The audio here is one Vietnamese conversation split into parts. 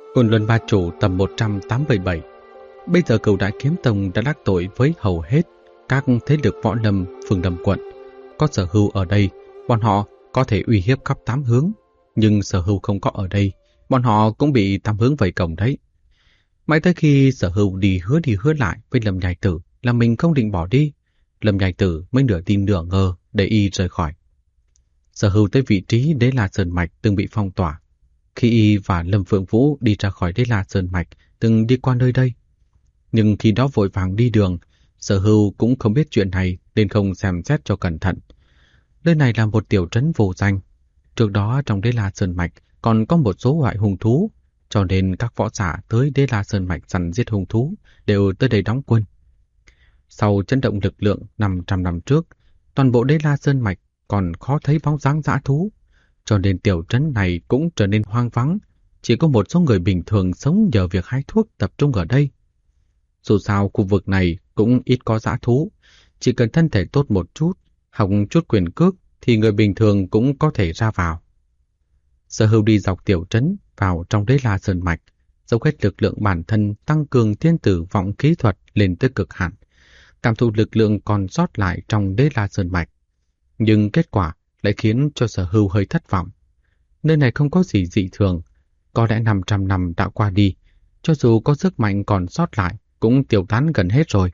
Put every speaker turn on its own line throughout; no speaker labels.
Côn Luân Ba Chủ tầm 187. Bây giờ Cửu Đại Kiếm Tông đã đắc tội với hầu hết các thế lực võ lâm phường Lâm quận. Có Sở Hưu ở đây, bọn họ có thể uy hiếp khắp tám hướng, nhưng Sở Hưu không có ở đây, bọn họ cũng bị tám hướng vây cổng đấy. Mãi tới khi Sở Hưu đi hứa lại với Lâm Nhai Tử là mình không định bỏ đi, Lâm Nhai Tử mới nửa tin nửa ngờ để y rời khỏi. Sở Hưu tới vị trí Đế La Sơn Mạch từng bị phong tỏa. Khi y và Lâm Phượng Vũ đi ra khỏi Đế La Sơn Mạch từng đi qua nơi đây. Nhưng khi đó vội vàng đi đường, Sở Hưu cũng không biết chuyện này nên không xem xét cho cẩn thận. Nơi này là một tiểu trấn vô danh. Trước đó trong Đế La Sơn Mạch còn có một số loại hung thú, cho nên các võ giả tới Đế La Sơn Mạch săn giết hung thú đều tới đây đóng quân. Sau chấn động lực lượng 500 năm trước, toàn bộ Đế La Sơn Mạch còn khó thấy bóng dáng dã thú, cho nên tiểu trấn này cũng trở nên hoang vắng, chỉ có một số người bình thường sống nhờ việc hái thuốc tập trung ở đây. Dù sao khu vực này cũng ít có dã thú, chỉ cần thân thể tốt một chút, học chút quyền cước thì người bình thường cũng có thể ra vào. Sở Hưu đi dọc tiểu trấn vào trong Đế La Sơn Mạch, dốc hết lực lượng bản thân tăng cường thiên tử vọng khí thuật lên tới cực hạn, cảm thụ lực lượng còn sót lại trong Đế La Sơn Mạch. Nhưng kết quả lại khiến cho Sở Hưu hơi thất vọng. Nơi này không có gì dị thường, có lẽ 500 năm đã qua đi, cho dù có sức mạnh còn sót lại cũng tiêu tán gần hết rồi.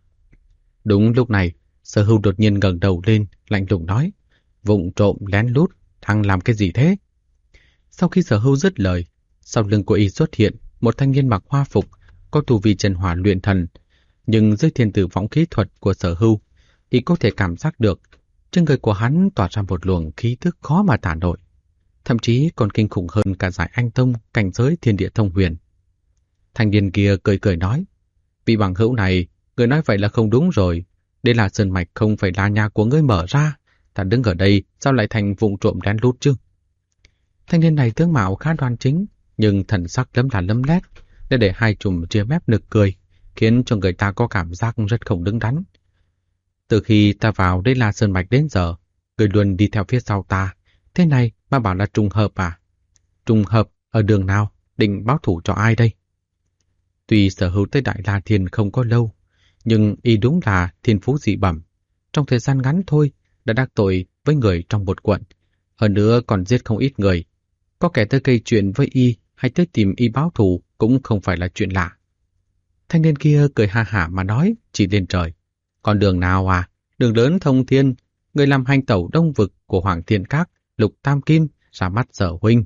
Đúng lúc này, Sở Hưu đột nhiên ngẩng đầu lên, lạnh lùng nói: "Vụng trộm lén lút, thằng làm cái gì thế?" Sau khi Sở Hưu dứt lời, sau lưng của y xuất hiện một thanh niên mặc hoa phục, có tu vi chân hỏa luyện thần, nhưng dưới thiên tử võng khí thuật của Sở Hưu, y có thể cảm giác được trên người của hắn tỏa ra một luồng khí tức khó mà tả nổi, thậm chí còn kinh khủng hơn cả giải Anh Tông cảnh giới thiên địa thông huyền. Thanh niên kia cười cười nói: "Vị bằng hữu này, người nói vậy là không đúng rồi. Đây là sơn mạch không phải là nhà của ngươi mở ra. Ta đứng ở đây sao lại thành vụng trộm lén lút chứ?" Thanh niên này tướng mạo khá đoan chính, nhưng thần sắc lấm lét, để hai chùm ria mép nực cười, khiến cho người ta có cảm giác rất không đứng đắn. "Từ khi ta vào đây là sơn mạch đến giờ, người luôn đi theo phía sau ta. Thế này mà bảo là trùng hợp à? Trùng hợp ở đường nào? Định báo thủ cho ai đây?" Tuy Sở Hưu tới Đại La Thiên không có lâu, nhưng y đúng là thiên phú dị bẩm. Trong thời gian ngắn thôi đã đắc tội với người trong một quận, hơn nữa còn giết không ít người. Có kẻ tới gây chuyện với y hay tới tìm y báo thù cũng không phải là chuyện lạ. Thanh niên kia cười ha hả mà nói, chỉ lên trời: "Con đường nào à? Đường lớn thông thiên, người làm hành tẩu đông vực của Hoàng Thiên Các, Lục Tam Kim, ra mắt Sở huynh."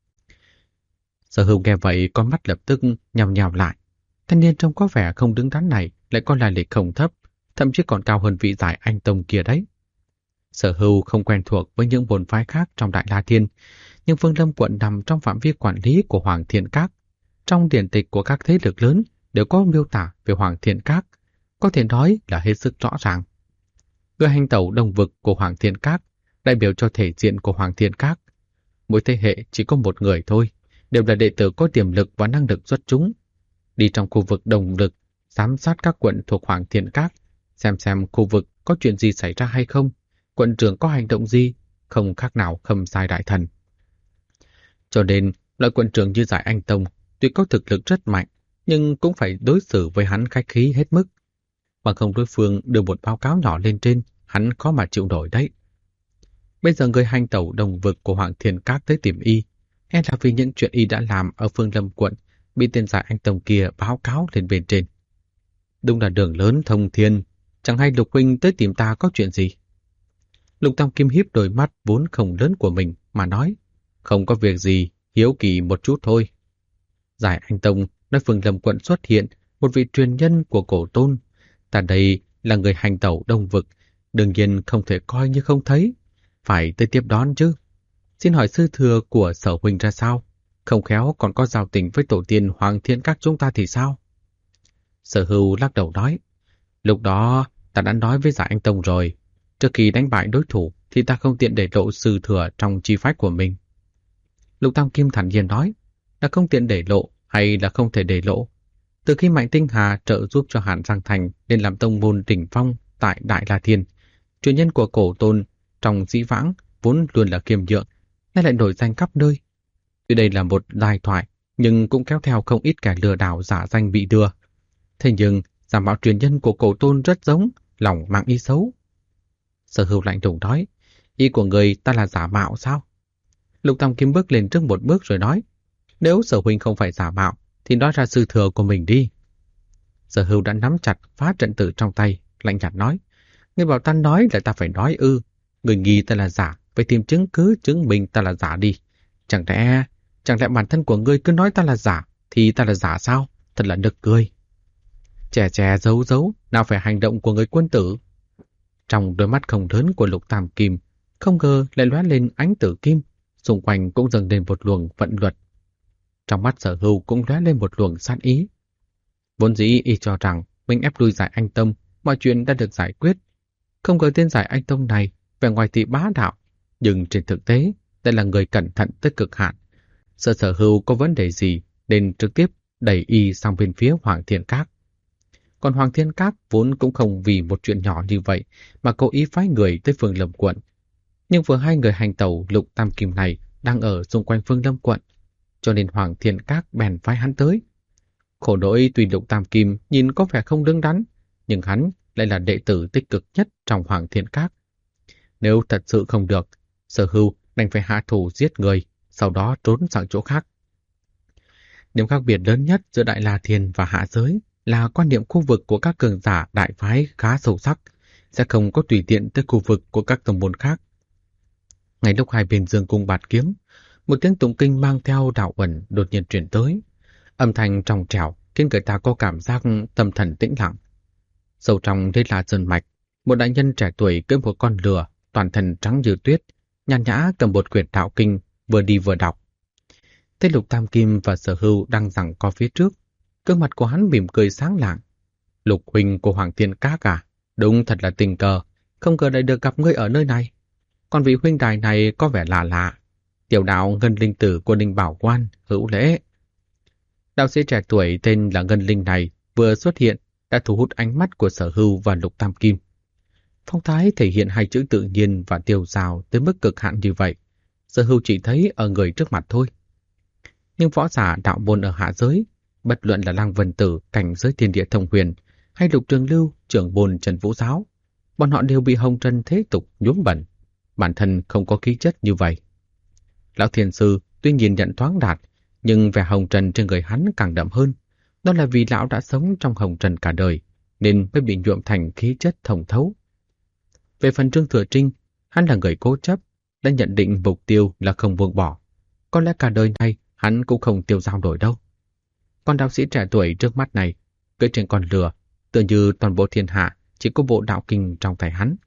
Sở Hưu nghe vậy con mắt lập tức nhào nhào lại. Thanh niên trông có vẻ không đứng đắn này lại có lai lịch không thấp, thậm chí còn cao hơn vị giải Anh Tông kia đấy. Sở Hưu không quen thuộc với những môn phái khác trong Đại La Thiên, nhưng Phương Lâm quận nằm trong phạm vi quản lý của Hoàng Thiên Các. Trong điển tịch của các thế lực lớn đều có miêu tả về Hoàng Thiên Các, có thể nói là hết sức rõ ràng. Người hành tẩu đông vực của Hoàng Thiên Các đại biểu cho thể diện của Hoàng Thiên Các. Mỗi thế hệ chỉ có một người thôi, đều là đệ tử có tiềm lực và năng lực xuất chúng. Đi trong khu vực đồng lực, giám sát các quận thuộc Hoàng Thiên Các, xem khu vực có chuyện gì xảy ra hay không, quận trưởng có hành động gì, không khác nào Khâm Sai đại thần. Cho nên, loại quận trưởng như giải Anh Tông tuy có thực lực rất mạnh, nhưng cũng phải đối xử với hắn khách khí hết mức. Bằng không đối phương đưa một báo cáo nhỏ lên trên, hắn khó mà chịu nổi đấy. Bây giờ người hành tẩu đồng vực của Hoàng Thiên Các tới tìm y, e là vì những chuyện y đã làm ở Phương Lâm quận bị tên giải Anh Tông kia báo cáo lên bên trên. Đúng là đường lớn thông thiên, chẳng hay Lục huynh tới tìm ta có chuyện gì? Lục Tam Kim híp đôi mắt vốn không lớn của mình mà nói: "Không có việc gì, hiếu kỳ một chút thôi." Giải Anh Tông nói Phương Lâm quận xuất hiện một vị truyền nhân của cổ tôn. Ta đây là người hành tẩu đông vực, đương nhiên không thể coi như không thấy, phải tới tiếp đón chứ. Xin hỏi sư thừa của Sở huynh ra sao? Không khéo còn có giao tình với tổ tiên Hoàng Thiên Các chúng ta thì sao? Sở Hưu lắc đầu nói: "Lúc đó ta đã nói với giải Anh Tông rồi, trước khi đánh bại đối thủ thì ta không tiện để lộ sư thừa trong chi phái của mình." Lục Tam Kim thản nhiên nói: "Là không tiện để lộ hay là không thể để lộ? Từ khi Mạnh Tinh Hà trợ giúp cho Hàn Giang Thành lên làm tông môn đỉnh phong tại Đại La Thiên, truyền nhân của cổ tôn trong dĩ vãng vốn luôn là kiêm nhượng, nay lại nổi danh khắp nơi. Tuy đây là một giai thoại, nhưng cũng kéo theo không ít kẻ lừa đảo giả danh bị đưa. Thế nhưng, giả mạo truyền nhân của cổ tôn rất giống, lòng mang ý xấu. Sở Hưu lạnh lùng nói, ý của người ta là giả mạo sao? Lục Tam Kim bước lên trước một bước rồi nói, nếu Sở huynh không phải giả mạo, thì nói ra sư thừa của mình đi. Sở Hưu đã nắm chặt phá trận tử trong tay, lạnh nhạt nói, ngươi bảo ta nói là ta phải nói ư? Người nghi ta là giả, phải tìm chứng cứ chứng minh ta là giả đi. Chẳng lẽ bản thân của ngươi cứ nói ta là giả, thì ta là giả sao? Thật là nực cười. Chè giấu, nào phải hành động của người quân tử. Trong đôi mắt không lớn của Lục Tam Kim, không ngờ lại lóe lên ánh tử kim, xung quanh cũng dâng lên một luồng vận luật. Trong mắt Sở Hưu cũng lóe lên một luồng sát ý. Vốn dĩ y cho rằng mình ép lui Giải Anh Tông, mọi chuyện đã được giải quyết. Không ngờ tên Giải Anh Tông này vẻ ngoài thì bá đạo, nhưng trên thực tế đây là người cẩn thận tới cực hạn. Sợ Sở Hưu có vấn đề gì nên trực tiếp đẩy y sang bên phía Hoàng Thiên Các. Còn Hoàng Thiên Các vốn cũng không vì một chuyện nhỏ như vậy mà cố ý phái người tới Phương Lâm quận. Nhưng vừa hai người hành tẩu Lục Tam Kim này đang ở xung quanh Phương Lâm quận, cho nên Hoàng Thiên Các bèn phái hắn tới. Khổ nỗi tuy Lục Tam Kim nhìn có vẻ không đứng đắn, nhưng hắn lại là đệ tử tích cực nhất trong Hoàng Thiên Các. Nếu thật sự không được, Sở Hưu đành phải hạ thủ giết người, sau đó trốn sang chỗ khác. Điểm khác biệt lớn nhất giữa Đại La Thiên và Hạ Giới là quan niệm khu vực của các cường giả đại phái khá sâu sắc, sẽ không có tùy tiện tới khu vực của các tông môn khác. Ngay lúc hai bên dương cung bạt kiếm, một tiếng tụng kinh mang theo đạo ẩn đột nhiên truyền tới. Âm thanh trong trẻo khiến người ta có cảm giác tâm thần tĩnh lặng. Sâu trong đây là sơn mạch, một đại nhân trẻ tuổi cưỡi một con lừa, toàn thân trắng như tuyết, nhàn nhã cầm một quyển đạo kinh, vừa đi vừa đọc. Thấy Lục Tam Kim và Sở Hưu đang giằng co phía trước, gương mặt của hắn mỉm cười sáng lạng. Lục huynh của Hoàng Thiên Các à? Đúng thật là tình cờ, không ngờ lại được gặp ngươi ở nơi này. Còn vị huynh đài này có vẻ lạ lạ. Tiểu đạo Ngân Linh Tử của Ninh Bảo Quan, hữu lễ. Đạo sĩ trẻ tuổi tên là Ngân Linh này vừa xuất hiện đã thu hút ánh mắt của Sở Hưu và Lục Tam Kim. Phong thái thể hiện hai chữ tự nhiên và tiêu dào tới mức cực hạn như vậy, Sở Hưu chỉ thấy ở người trước mặt thôi. Nhưng võ giả đạo môn ở Hạ Giới, bất luận là Lăng Vân Tử cảnh giới thiên địa thông huyền hay Lục Trường Lưu trưởng môn Trần Vũ Giáo, bọn họ đều bị hồng trần thế tục nhuốm bẩn, bản thân không có khí chất như vậy. Lão Thiền Sư tuy nhìn nhận thoáng đạt, nhưng vẻ hồng trần trên người hắn càng đậm hơn. Đó là vì lão đã sống trong hồng trần cả đời, nên mới bị nhuộm thành khí chất thông thấu. Về phần Trương Thừa Trinh, hắn là người cố chấp, đã nhận định mục tiêu là không buông bỏ. Có lẽ cả đời này hắn cũng không tiêu dao nổi đâu. Còn đạo sĩ trẻ tuổi trước mắt này, cưỡi trên con lừa, tựa như toàn bộ thiên hạ chỉ có bộ đạo kinh trong tay hắn.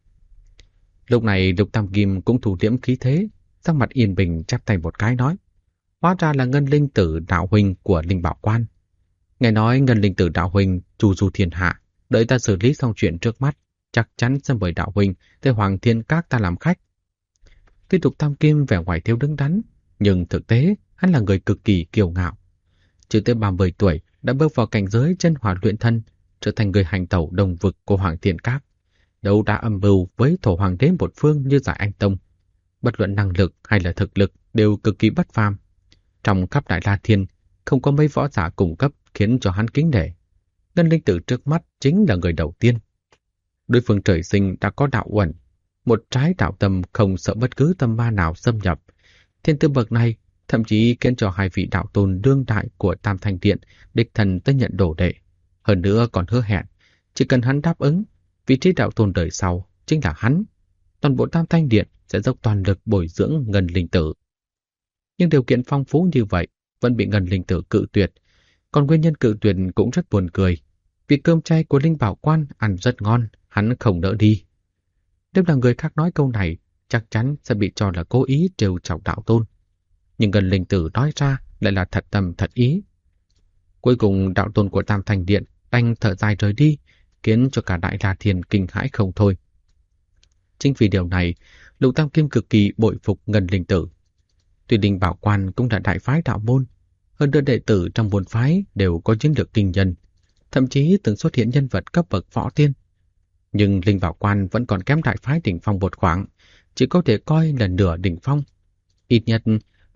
Lúc này Lục Tam Kim cũng thủ liễm khí thế, sắc mặt yên bình chắp tay một cái nói, hóa ra là Ngân Linh Tử đạo huynh của Linh Bảo Quan. Nghe nói Ngân Linh Tử đạo huynh chu du thiên hạ, đợi ta xử lý xong chuyện trước mắt, chắc chắn sẽ mời đạo huynh tới Hoàng Thiên Các ta làm khách. Tuy Lục Tam Kim vẻ ngoài thiếu đứng đắn, nhưng thực tế hắn là người cực kỳ kiêu ngạo. Chưa tới 30 tuổi đã bước vào cảnh giới chân hỏa luyện thân, trở thành người hành tẩu đồng vực của Hoàng Thiên Các. Đâu đã âm mưu với thổ hoàng đế một phương như Giải Anh Tông. Bất luận năng lực hay là thực lực đều cực kỳ bất phàm. Trong khắp Đại La Thiên, không có mấy võ giả cùng cấp khiến cho hắn kính nể. Ngân Linh Tử trước mắt chính là người đầu tiên. Đối phương trời sinh đã có đạo uẩn, một trái đạo tâm không sợ bất cứ tâm ma nào xâm nhập. Thiên tư bậc này thậm chí khiến cho hai vị đạo tôn đương đại của Tam Thanh Điện đích thân tới nhận đồ đệ. Hơn nữa còn hứa hẹn, chỉ cần hắn đáp ứng, vị trí đạo tôn đời sau chính là hắn. Toàn bộ Tam Thanh Điện sẽ dốc toàn lực bồi dưỡng Ngân Linh Tử. Nhưng điều kiện phong phú như vậy vẫn bị Ngân Linh Tử cự tuyệt. Còn nguyên nhân cự tuyệt cũng rất buồn cười. Vì cơm chay của Linh Bảo Quan ăn rất ngon, hắn không nỡ đi. Nếu là người khác nói câu này, chắc chắn sẽ bị cho là cố ý trêu chọc đạo tôn. Nhưng Ngân Linh Tử nói ra lại là thật tâm thật ý. Cuối cùng đạo tôn của Tam Thanh Điện đành thở dài rời đi, khiến cho cả Đại La Thiên kinh hãi không thôi. Chính vì điều này, Lục Tam Kim cực kỳ bội phục Ngân Linh Tử. Tuy Linh Bảo Quan cũng là đại phái đạo môn, hơn nữa đệ tử trong môn phái đều có chiến lược kinh nhân, thậm chí từng xuất hiện nhân vật cấp bậc võ tiên. Nhưng Linh Bảo Quan vẫn còn kém đại phái đỉnh phong một khoảng, chỉ có thể coi là nửa đỉnh phong. Ít nhất,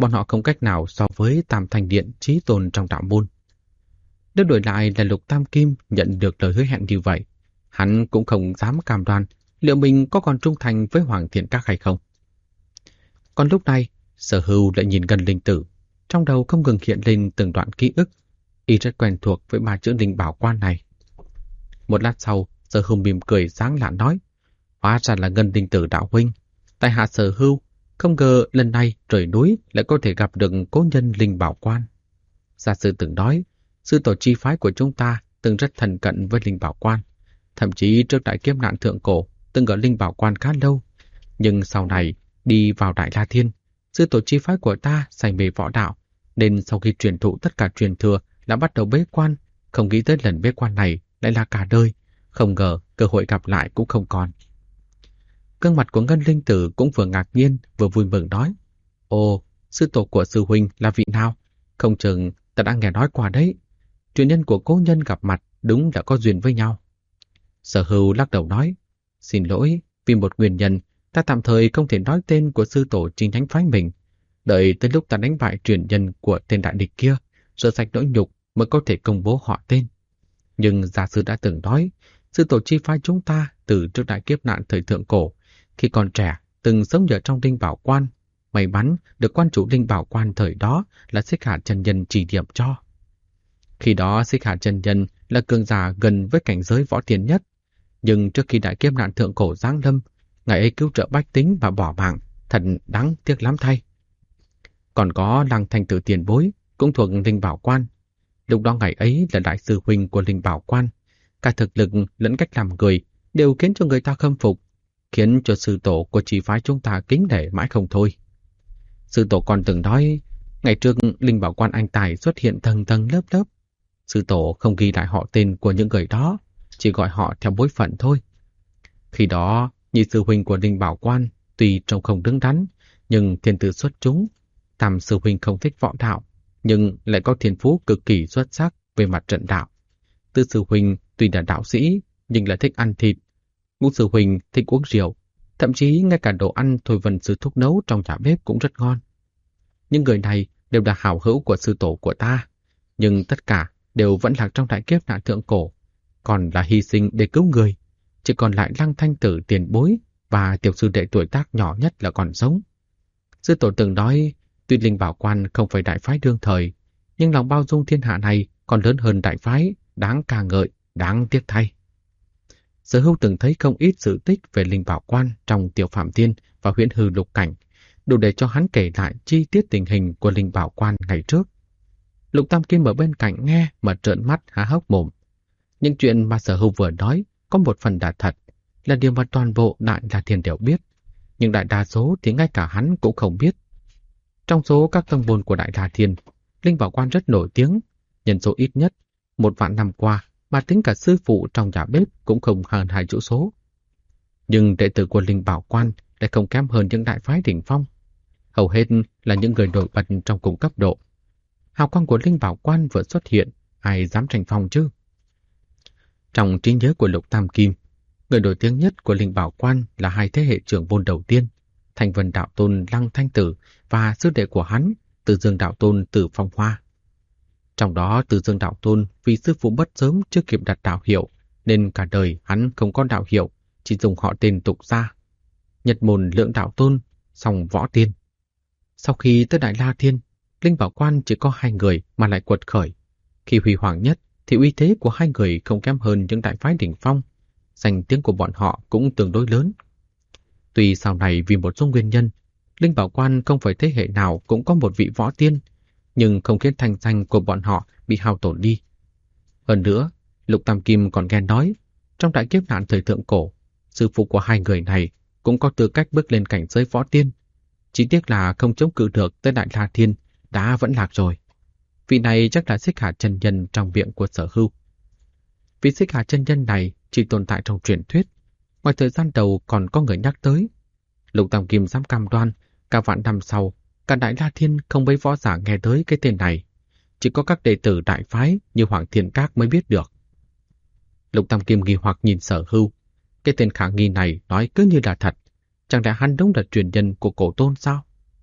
bọn họ không cách nào so với Tam Thanh Điện chí tôn trong đạo môn. Nếu đổi lại là Lục Tam Kim nhận được lời hứa hẹn như vậy, hắn cũng không dám cam đoan liệu mình có còn trung thành với Hoàng Thiện Các hay không. Còn lúc này, Sở Hưu lại nhìn Ngân Linh Tử, trong đầu không ngừng hiện lên từng đoạn ký ức, y rất quen thuộc với ba chữ linh bảo quan này. Một lát sau, Sở Hưu mỉm cười sáng lạ nói, hóa ra là Ngân Linh Tử đạo huynh. Tại hạ Sở Hưu, không ngờ lần này rời núi lại có thể gặp được cố nhân linh bảo quan. Gia sư từng nói, sư tổ chi phái của chúng ta từng rất thân cận với linh bảo quan, thậm chí trước đại kiếp nạn thượng cổ từng ở linh bảo quan khá lâu. Nhưng sau này đi vào Đại La Thiên, sư tổ chi phái của ta say mê võ đạo, nên sau khi truyền thụ tất cả truyền thừa đã bắt đầu bế quan. Không nghĩ tới lần bế quan này lại là cả đời, không ngờ cơ hội gặp lại cũng không còn. Gương mặt của Ngân Linh Tử cũng vừa ngạc nhiên vừa vui mừng nói, ồ, sư tổ của sư huynh là vị nào? Không chừng ta đã nghe nói qua đấy. Truyền nhân của cố nhân gặp mặt đúng là có duyên với nhau. Sở Hưu lắc đầu nói, xin lỗi, vì một nguyên nhân ta tạm thời không thể nói tên của sư tổ chính thánh phái mình. Đợi tới lúc ta đánh bại truyền nhân của tên đại địch kia, rửa sạch nỗi nhục mới có thể công bố họ tên. Nhưng gia sư đã từng nói, sư tổ chi phái chúng ta từ trước đại kiếp nạn thời thượng cổ, khi còn trẻ từng sống ở trong linh bảo quan, may mắn được quan chủ linh bảo quan thời đó là Xích Hà chân nhân chỉ điểm cho. Khi đó Xích Hà chân nhân là cường giả gần với cảnh giới võ tiên nhất, nhưng trước khi đại kiếp nạn thượng cổ giáng lâm, ngài ấy cứu trợ bách tính và bỏ mạng, thật đáng tiếc lắm thay. Còn có Lăng Thanh Tử tiền bối cũng thuộc linh bảo quan. Lúc đó ngài ấy là đại sư huynh của linh bảo quan, cả thực lực lẫn cách làm người đều khiến cho người ta khâm phục, khiến cho sư tổ của chỉ phái chúng ta kính nể mãi không thôi. Sư tổ còn từng nói, ngày trước linh bảo quan anh tài xuất hiện tầng tầng lớp lớp. Sư tổ không ghi lại họ tên của những người đó, chỉ gọi họ theo bối phận thôi. Khi đó, nhị sư huynh của linh bảo quan tuy trông không đứng đắn, nhưng thiên tư xuất chúng. Tam sư huynh không thích võ đạo, nhưng lại có thiên phú cực kỳ xuất sắc về mặt trận đạo. Tứ sư huynh tuy là đạo sĩ, nhưng lại thích ăn thịt. Ngũ sư huynh thích uống rượu, thậm chí ngay cả đồ ăn Thôi Vân sư thúc nấu trong nhà bếp cũng rất ngon. Những người này đều là hảo hữu của sư tổ của ta, nhưng tất cả đều vẫn lạc trong đại kiếp nạn thượng cổ, còn là hy sinh để cứu người. Chỉ còn lại Lăng Thanh Tử tiền bối và tiểu sư đệ tuổi tác nhỏ nhất là còn sống. Sư tổ từng nói, tuy linh bảo quan không phải đại phái đương thời, nhưng lòng bao dung thiên hạ này còn lớn hơn đại phái, đáng ca ngợi, đáng tiếc thay. Sở Hưu từng thấy không ít sự tích về linh bảo quan trong Tiểu Phạm Thiên và Huyễn Hư Lục Cảnh, đủ để cho hắn kể lại chi tiết tình hình của linh bảo quan ngày trước. Lục Tam Kim ở bên cạnh nghe mà trợn mắt há hốc mồm. Những chuyện mà Sở Hưu vừa nói có một phần là thật, là điều mà toàn bộ Đại La Thiên đều biết, nhưng đại đa số thì ngay cả hắn cũng không biết. Trong số các tông môn của Đại La Thiên, linh bảo quan rất nổi tiếng, nhân số ít nhất 1.000 năm qua, mà tính cả sư phụ trong nhà bếp cũng không hơn 2 chữ số. Nhưng đệ tử của linh bảo quan lại không kém hơn những đại phái đỉnh phong, hầu hết là những người nổi bật trong cùng cấp độ. Hào quang của linh bảo quan vừa xuất hiện, ai dám tranh phong chứ? Trong trí nhớ của Lục Tam Kim, người nổi tiếng nhất của linh bảo quan là hai thế hệ trưởng môn đầu tiên, Thanh Vân đạo tôn Lăng Thanh Tử và sư đệ của hắn, Từ Dương đạo tôn Tử Phong Hoa. Trong đó Từ Dương đạo tôn vì sư phụ mất sớm chưa kịp đặt đạo hiệu, nên cả đời hắn không có đạo hiệu, chỉ dùng họ tên tục gia. Nhật môn Lượng đạo tôn, Song Võ Tiên. Sau khi tới Đại La Thiên, linh bảo quan chỉ có 2 người mà lại quật khởi. Khi huy hoàng nhất thì uy thế của 2 người không kém hơn những đại phái đỉnh phong, danh tiếng của bọn họ cũng tương đối lớn. Tuy sau này vì một số nguyên nhân, linh bảo quan không phải thế hệ nào cũng có một vị võ tiên, nhưng không khiến thanh danh của bọn họ bị hao tổn đi. Hơn nữa, Lục Tam Kim còn nghe nói, trong đại kiếp nạn thời thượng cổ, sư phụ của 2 người này cũng có tư cách bước lên cảnh giới võ tiên. Chỉ tiếc là không chống cự được tới Đại La Thiên, đã vẫn lạc rồi. Vị này chắc là Xích Hà chân nhân trong miệng của Sở Hưu. Vị Xích Hà chân nhân này chỉ tồn tại trong truyền thuyết, ngoài thời gian đầu còn có người nhắc tới. Lục Tam Kim dám cam đoan, cả vạn năm sau, cả Đại La Thiên không mấy võ giả nghe tới cái tên này. Chỉ có các đệ tử đại phái như Hoàng Thiện Các mới biết được. Lục Tam Kim nghi hoặc nhìn Sở Hưu. Cái tên khả nghi này nói cứ như là thật. Chẳng lẽ hắn đúng là truyền nhân của cổ tôn sao?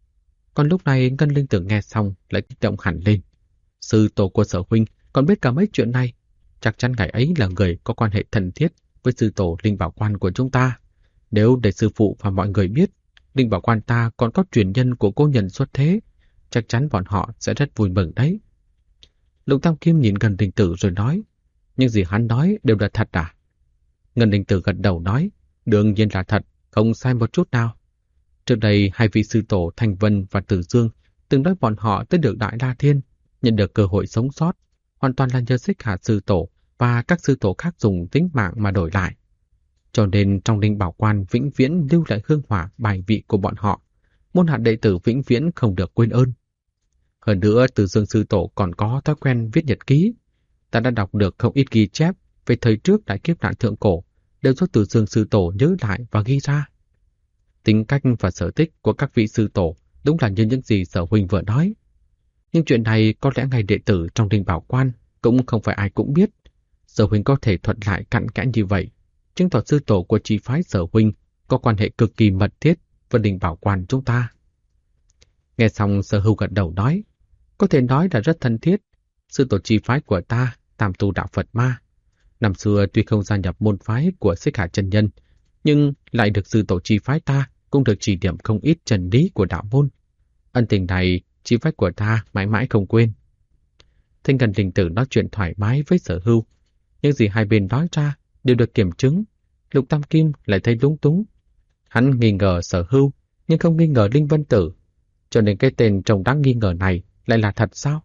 Còn lúc này Ngân Linh Tử nghe xong lại kích động hẳn lên. Sư tổ của Sở huynh còn biết cả mấy chuyện này. Chắc chắn ngài ấy là người có quan hệ thân thiết với sư tổ Linh Bảo Quan của chúng ta. Nếu để sư phụ và mọi người biết Linh Bảo Quan ta còn có truyền nhân của cô nhân xuất thế, chắc chắn bọn họ sẽ rất vui mừng đấy. Lục Tam Kim nhìn Ngân Linh Tử rồi nói, những gì hắn nói đều là thật à? Ngân Linh Tử gật đầu nói, đương nhiên là thật, không sai một chút nào. Trước đây hai vị sư tổ Thành Vân và Tử Dương từng nói bọn họ tới được Đại La Thiên, nhận được cơ hội sống sót, hoàn toàn là nhờ Xích Hà sư tổ và các sư tổ khác dùng tính mạng mà đổi lại. Cho nên trong Linh Bảo Quan vĩnh viễn lưu lại hương hỏa bài vị của bọn họ, môn hạ đệ tử vĩnh viễn không được quên ơn. Hơn nữa, Tử Dương sư tổ còn có thói quen viết nhật ký. Ta đã đọc được không ít ghi chép về thời trước đại kiếp nạn thượng cổ, đều do Tử Dương sư tổ nhớ lại và ghi ra. Tính cách và sở thích của các vị sư tổ đúng là như những gì Sở huynh vừa nói. Nhưng chuyện này có lẽ ngay đệ tử trong Linh Bảo Quan cũng không phải ai cũng biết. Sở huynh có thể thuật lại cặn kẽ như vậy, chứng tỏ sư tổ của chi phái Sở huynh có quan hệ cực kỳ mật thiết với Linh Bảo Quan chúng ta. Nghe xong Sở Hưu gật đầu nói, có thể nói là rất thân thiết. Sư tổ chi phái của ta, Tam Tu Đạo Phật Ma, năm xưa tuy không gia nhập môn phái của Xích Hà chân nhân, nhưng lại được sư tổ chi phái ta cũng được chỉ điểm không ít chân lý của đạo môn. Ân tình này chi phái của ta mãi mãi không quên. Thanh Ngân Linh Tử nói chuyện thoải mái với Sở Hưu, những gì hai bên nói ra đều được kiểm chứng. Lục Tam Kim lại thấy lúng túng. Hắn nghi ngờ Sở Hưu nhưng không nghi ngờ Linh Vân Tử, cho nên cái tên trông đáng nghi ngờ này lại là thật sao?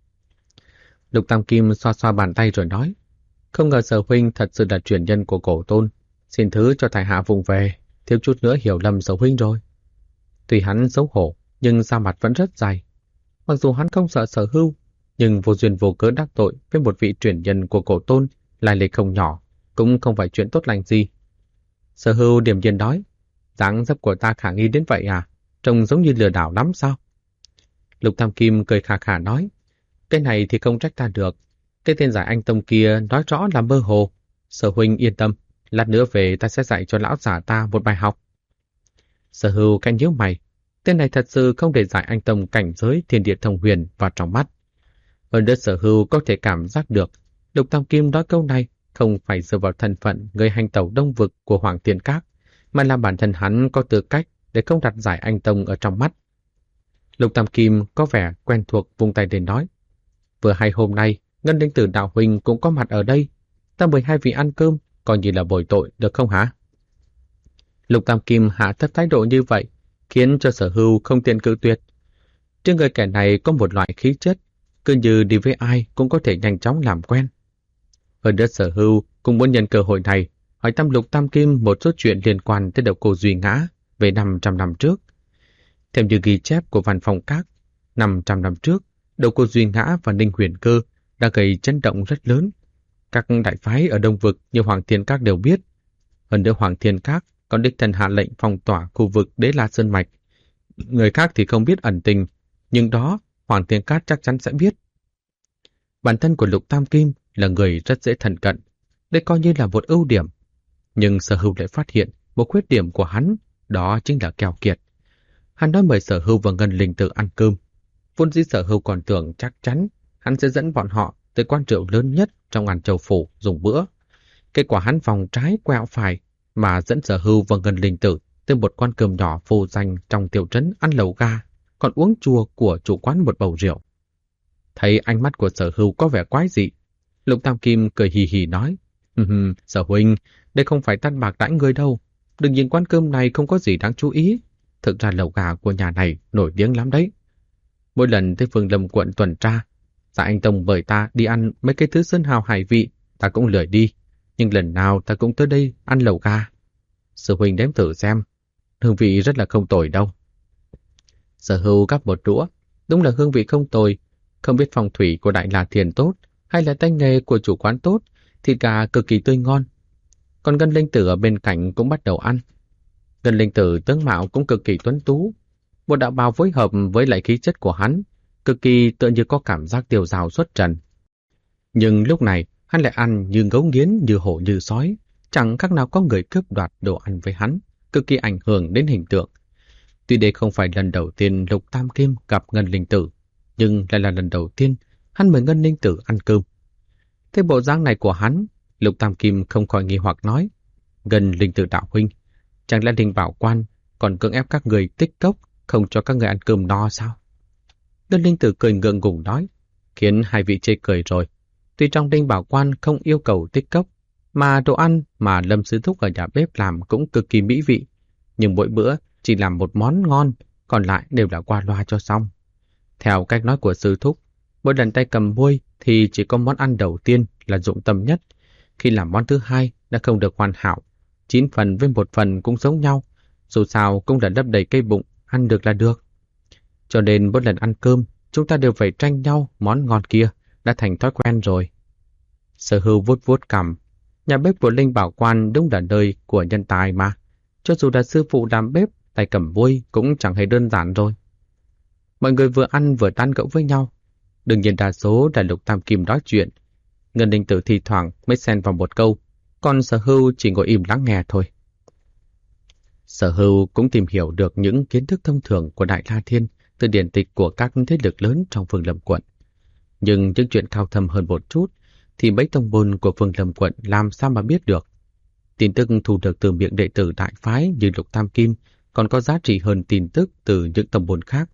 Lục Tam Kim xoa xoa bàn tay rồi nói, không ngờ Sở huynh thật sự là truyền nhân của Cổ Tôn, xin thứ cho tại hạ vùng về, thiếu chút nữa hiểu lầm Sở huynh rồi. Tuy hắn xấu hổ, nhưng da mặt vẫn rất dày. Mặc dù hắn không sợ Sở Hưu, nhưng vô duyên vô cớ đắc tội với một vị truyền nhân của Cổ Tôn, lai lịch không nhỏ, cũng không phải chuyện tốt lành gì. Sở Hưu điềm nhiên nói, dáng dấp của ta khả nghi đến vậy à? Trông giống như lừa đảo lắm sao? Lục Tam Kim cười khà khà nói, cái này thì không trách ta được. Cái tên giải anh Tông kia nói rõ là mơ hồ. Sở huynh yên tâm, lát nữa về ta sẽ dạy cho lão giả ta một bài học. Sở Hưu canh nhíu mày, tên này thật sự không để giải anh Tông cảnh giới thiên địa thông huyền vào trong mắt. Hơn nữa Sở Hưu có thể cảm giác được Lục Tam Kim nói câu này không phải dựa vào thân phận người hành tẩu đông vực của Hoàng Thiên Các, mà là bản thân hắn có tư cách để không đặt giải anh Tông ở trong mắt. Lục Tam Kim có vẻ quen thuộc vung tay để nói, vừa hay hôm nay Ngân Linh Tử đạo huynh cũng có mặt ở đây, ta mời hai vị ăn cơm, coi như là bồi tội được không hả? Lục Tam Kim hạ thấp thái độ như vậy khiến cho Sở Hưu không tiện cự tuyệt. Trên người kẻ này có một loại khí chất, cứ như đi với ai cũng có thể nhanh chóng làm quen. Hơn nữa Sở Hưu cũng muốn nhân cơ hội này hỏi thăm Lục Tam Kim một số chuyện liên quan tới Độc Cô Duy Ngã về 500 năm trước. Theo như ghi chép của Văn Phong Các, 500 năm trước, Độc Cô Duy Ngã và Ninh Huyền Cơ đã gây chấn động rất lớn. Các đại phái ở Đông Vực như Hoàng Thiên Các đều biết. Hơn nữa Hoàng Thiên Các còn đích thân hạ lệnh phong tỏa khu vực Đế La Sơn Mạch. Người khác thì không biết ẩn tình, nhưng đó Hoàng Thiên Các chắc chắn sẽ biết. Bản thân của Lục Tam Kim là người rất dễ thân cận, đây coi như là một ưu điểm. Nhưng Sở Hưu lại phát hiện một khuyết điểm của hắn, đó chính là keo kiệt. Hắn nói mời Sở Hưu và Ngân Linh Tử ăn cơm. Vốn dĩ Sở Hưu còn tưởng chắc chắn hắn sẽ dẫn bọn họ tới quán rượu lớn nhất trong An Châu Phủ dùng bữa. Kết quả hắn vòng trái quẹo phải mà dẫn Sở Hưu và Ngân Linh Tử tới một quán cơm nhỏ vô danh trong tiểu trấn ăn lẩu gà, còn uống chua của chủ quán một bầu rượu. Thấy ánh mắt của Sở Hưu có vẻ quái dị, Lục Tam Kim cười hì hì nói, Sở huynh, đây không phải tăn bạc đãi người đâu. Đừng nhìn quán cơm này không có gì đáng chú ý. Thực ra lẩu gà của nhà này nổi tiếng lắm đấy. Mỗi lần tới Phương Lâm quận tuần tra, Dạ anh Tông mời ta đi ăn mấy cái thứ sơn hào hải vị, ta cũng lười đi. Nhưng lần nào ta cũng tới đây ăn lẩu gà. Sư huynh đếm thử xem, hương vị rất là không tồi đâu. Sở Hưu gắp một đũa, đúng là hương vị không tồi. Không biết phong thủy của Đại La Thiền tốt hay là tay nghề của chủ quán tốt, thịt gà cực kỳ tươi ngon. Còn Ngân Linh Tử ở bên cạnh cũng bắt đầu ăn. Ngân Linh Tử tướng mạo cũng cực kỳ tuấn tú, một đạo bào phối hợp với lại khí chất của hắn, cực kỳ tựa như có cảm giác tiêu dao xuất trần. Nhưng lúc này hắn lại ăn như ngấu nghiến, như hổ như sói, chẳng khác nào có người cướp đoạt đồ ăn với hắn, cực kỳ ảnh hưởng đến hình tượng. Tuy đây không phải lần đầu tiên Lục Tam Kim gặp Ngân Linh Tử, nhưng lại là lần đầu tiên hắn mời Ngân Linh Tử ăn cơm. Thế bộ dáng này của hắn, Lục Tam Kim không khỏi nghi hoặc nói, Ngân Linh Tử đạo huynh, chẳng lẽ Linh Bảo Quan còn cưỡng ép các người tích cốc, không cho các người ăn cơm no sao? Ngân Linh Tử cười ngượng ngùng nói, khiến hai vị chê cười rồi. Tuy trong Linh Bảo Quan không yêu cầu tích cốc, mà đồ ăn mà Lâm Sư Thúc ở nhà bếp làm cũng cực kỳ mỹ vị, nhưng mỗi bữa chỉ làm một món ngon, còn lại đều là qua loa cho xong. Theo cách nói của Sư Thúc, mỗi lần tay cầm muôi thì chỉ có món ăn đầu tiên là dụng tâm nhất. Khi làm món thứ hai đã không được hoàn hảo, 9 phần với 1 phần cũng giống nhau, dù sao cũng đã lấp đầy cây bụng, ăn được là được. Cho nên mỗi lần ăn cơm, chúng ta đều phải tranh nhau món ngon kia, đã thành thói quen rồi. Sở Hưu vuốt vuốt cằm, nhà bếp của Linh Bảo Quan đúng là nơi của nhân tài mà. Cho dù là sư phụ làm bếp, tay cầm muôi cũng chẳng hề đơn giản rồi. Mọi người vừa ăn vừa tán gẫu với nhau. Đương nhiên đa số là Lục Tam Kim nói chuyện. Ngân Linh Tử thì thoảng mới xen vào một câu, còn Sở Hưu chỉ ngồi im lắng nghe thôi. Sở Hưu cũng tìm hiểu được những kiến thức thông thường của Đại La Thiên từ điển tịch của các thế lực lớn trong Phương Lâm quận. Nhưng những chuyện cao thâm hơn một chút thì mấy tông môn của Phương Lâm quận làm sao mà biết được. Tin tức thu được từ miệng đệ tử đại phái như Lục Tam Kim còn có giá trị hơn tin tức từ những tông môn khác.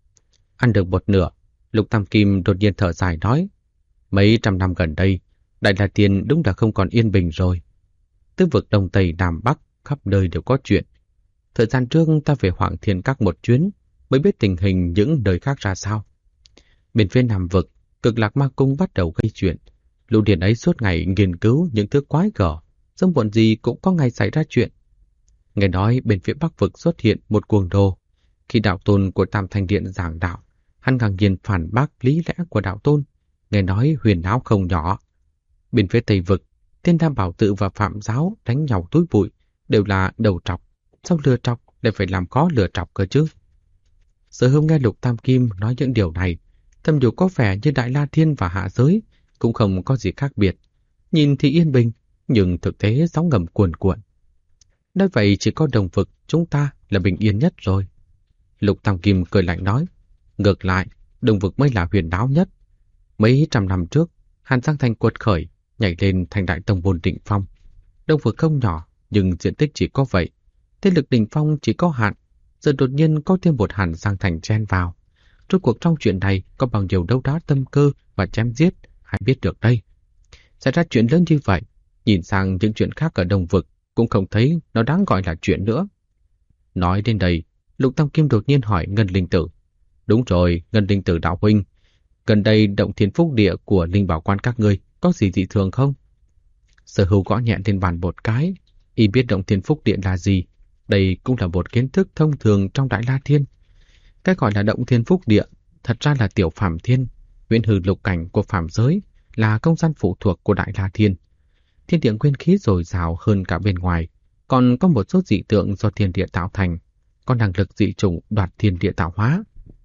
Ăn được một nửa, Lục Tam Kim đột nhiên thở dài nói, mấy trăm năm gần đây, Đại La Thiên đúng là không còn yên bình rồi. Tứ vực Đông Tây Nam Bắc khắp nơi đều có chuyện. Thời gian trước ta về Hoàng Thiên Các một chuyến mới biết tình hình những nơi khác ra sao. Bên phía Nam vực, Cực Lạc Ma Cung bắt đầu gây chuyện. Lũ điền ấy suốt ngày nghiên cứu những thứ quái gở, sớm muộn gì cũng có ngày xảy ra chuyện. Nghe nói bên phía Bắc vực xuất hiện một cuồng đồ. Khi đạo tôn của Tam Thanh Điện giảng đạo, hắn ngang nhiên phản bác lý lẽ của đạo tôn, nghe nói huyền áo không nhỏ. Bên phía Tây vực, Thiên Đam Bảo Tự và Phạm Giáo đánh nhau túi bụi, đều là đầu trọc. Sao lừa trọc lại phải làm khó lừa trọc cơ chứ? Sở Hưu nghe Lục Tam Kim nói những điều này, thầm điều có vẻ như Đại La Thiên và hạ giới cũng không có gì khác biệt. Nhìn thì yên bình, nhưng thực tế sóng ngầm cuồn cuộn. Nói vậy chỉ có Đồng vực chúng ta là bình yên nhất rồi. Lục Tam Kim cười lạnh nói, ngược lại, Đồng vực mới là huyền áo nhất. Mấy trăm năm trước, Hàn Giang Thành quật khởi, nhảy lên thành đại tông môn đỉnh phong. Đồng vực không nhỏ, nhưng diện tích chỉ có vậy. Thế lực đỉnh phong chỉ có hạn, giờ đột nhiên có thêm một Hàn Giang Thành chen vào. Rốt cuộc trong chuyện này có bao nhiêu đấu đá tâm cơ và chém giết, ai biết được đây. Xảy ra chuyện lớn như vậy, nhìn sang những chuyện khác ở Đông vực cũng không thấy nó đáng gọi là chuyện nữa. Nói đến đây, Lục Tam Kim đột nhiên hỏi Ngân Linh Tử. Đúng rồi, Ngân Linh Tử đạo huynh, gần đây động thiên phúc địa của Linh Bảo Quan các ngươi có gì dị thường không? Sở Hưu gõ nhẹ lên bàn một cái, y biết động thiên phúc địa là gì. Đây cũng là một kiến thức thông thường trong Đại La Thiên. Cái gọi là động thiên phúc địa thật ra là tiểu phàm thiên, viễn hư lục cảnh của phàm giới, là không gian phụ thuộc của Đại La Thiên. Thiên địa nguyên khí dồi dào hơn cả bên ngoài, còn có một số dị tượng do thiên địa tạo thành, có năng lực dị chủng đoạt thiên địa tạo hóa.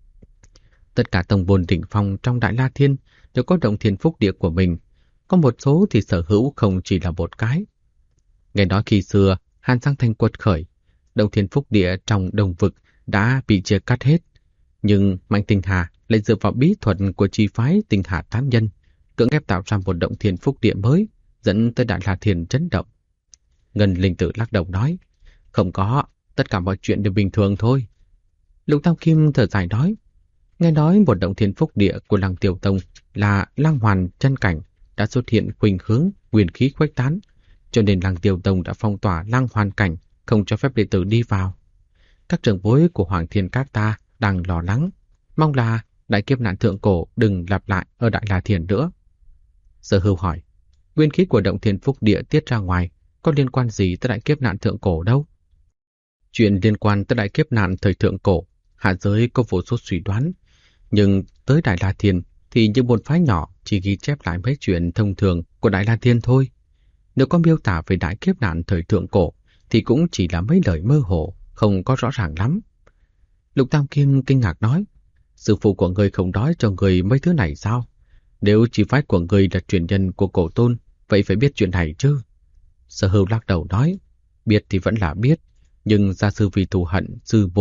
Tất cả tông môn đỉnh phong trong Đại La Thiên đều có động thiên phúc địa của mình, có một số thì sở hữu không chỉ là một cái. Nghe nói khi xưa Hàn Giang Thành quật khởi, động thiên phúc địa trong Đông vực đã bị chia cắt hết, nhưng Mạnh Tinh Hà lại dựa vào bí thuật của chi phái Tinh Hà Tám Nhân, cưỡng ép tạo ra một động thiên phúc địa mới, dẫn tới Đại La Thiên chấn động. Ngân Linh Tử lắc đầu nói, không có, tất cả mọi chuyện đều bình thường thôi. Lục Tam Kim thở dài nói, nghe nói một động thiên phúc địa của Lăng Tiêu Tông là Lang Hoàn chân cảnh đã xuất hiện khuynh hướng nguyên khí khuếch tán, cho nên Lăng Tiêu Tông đã phong tỏa Lang Hoàn cảnh, không cho phép đệ tử đi vào. Các trưởng bối của Hoàng Thiên Các ta đang lo lắng, mong là đại kiếp nạn thượng cổ đừng lặp lại ở Đại La Thiên nữa. Sở Hưu hỏi, nguyên khí của động thiên phúc địa tiết ra ngoài có liên quan gì tới đại kiếp nạn thượng cổ đâu? Chuyện liên quan tới đại kiếp nạn thời thượng cổ, hạ giới có vô số suy đoán, nhưng tới Đại La Thiên thì những môn phái nhỏ chỉ ghi chép lại mấy chuyện thông thường của Đại La Thiên thôi. Nếu có miêu tả về đại kiếp nạn thời thượng cổ thì cũng chỉ là mấy lời mơ hồ, không có rõ ràng lắm. Lục Tam Kim kinh ngạc nói, sư phụ của người không nói cho người mấy thứ này sao? Nếu chỉ phái của người là truyền nhân của cổ tôn, vậy phải biết chuyện này chứ? Sở Hưu lắc đầu nói, biết thì vẫn là biết, nhưng gia sư vì thù hận sư môn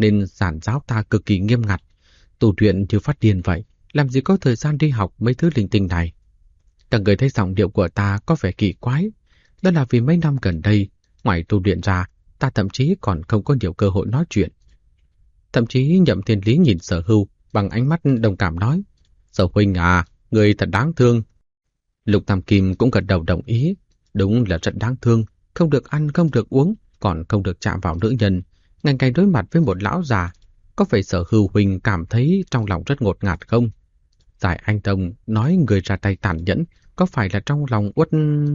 nên giản giáo ta cực kỳ nghiêm ngặt. Tu luyện như phát điên vậy, làm gì có thời gian đi học mấy thứ linh tinh này. Các người thấy giọng điệu của ta có vẻ kỳ quái. Đó là vì mấy năm gần đây, ngoài tu luyện ra, ta thậm chí còn không có nhiều cơ hội nói chuyện. Thậm chí Nhậm Thiên Lý nhìn Sở Hưu bằng ánh mắt đồng cảm nói: Sở huynh à, người thật đáng thương. Lục Tam Kim cũng gật đầu đồng ý. Đúng là rất đáng thương, không được ăn, không được uống, còn không được chạm vào nữ nhân. Ngày ngày đối mặt với một lão già, có phải Sở Hưu huynh cảm thấy trong lòng rất ngột ngạt không? Giải Anh Tông nói người ra tay tàn nhẫn, có phải là trong lòng uất...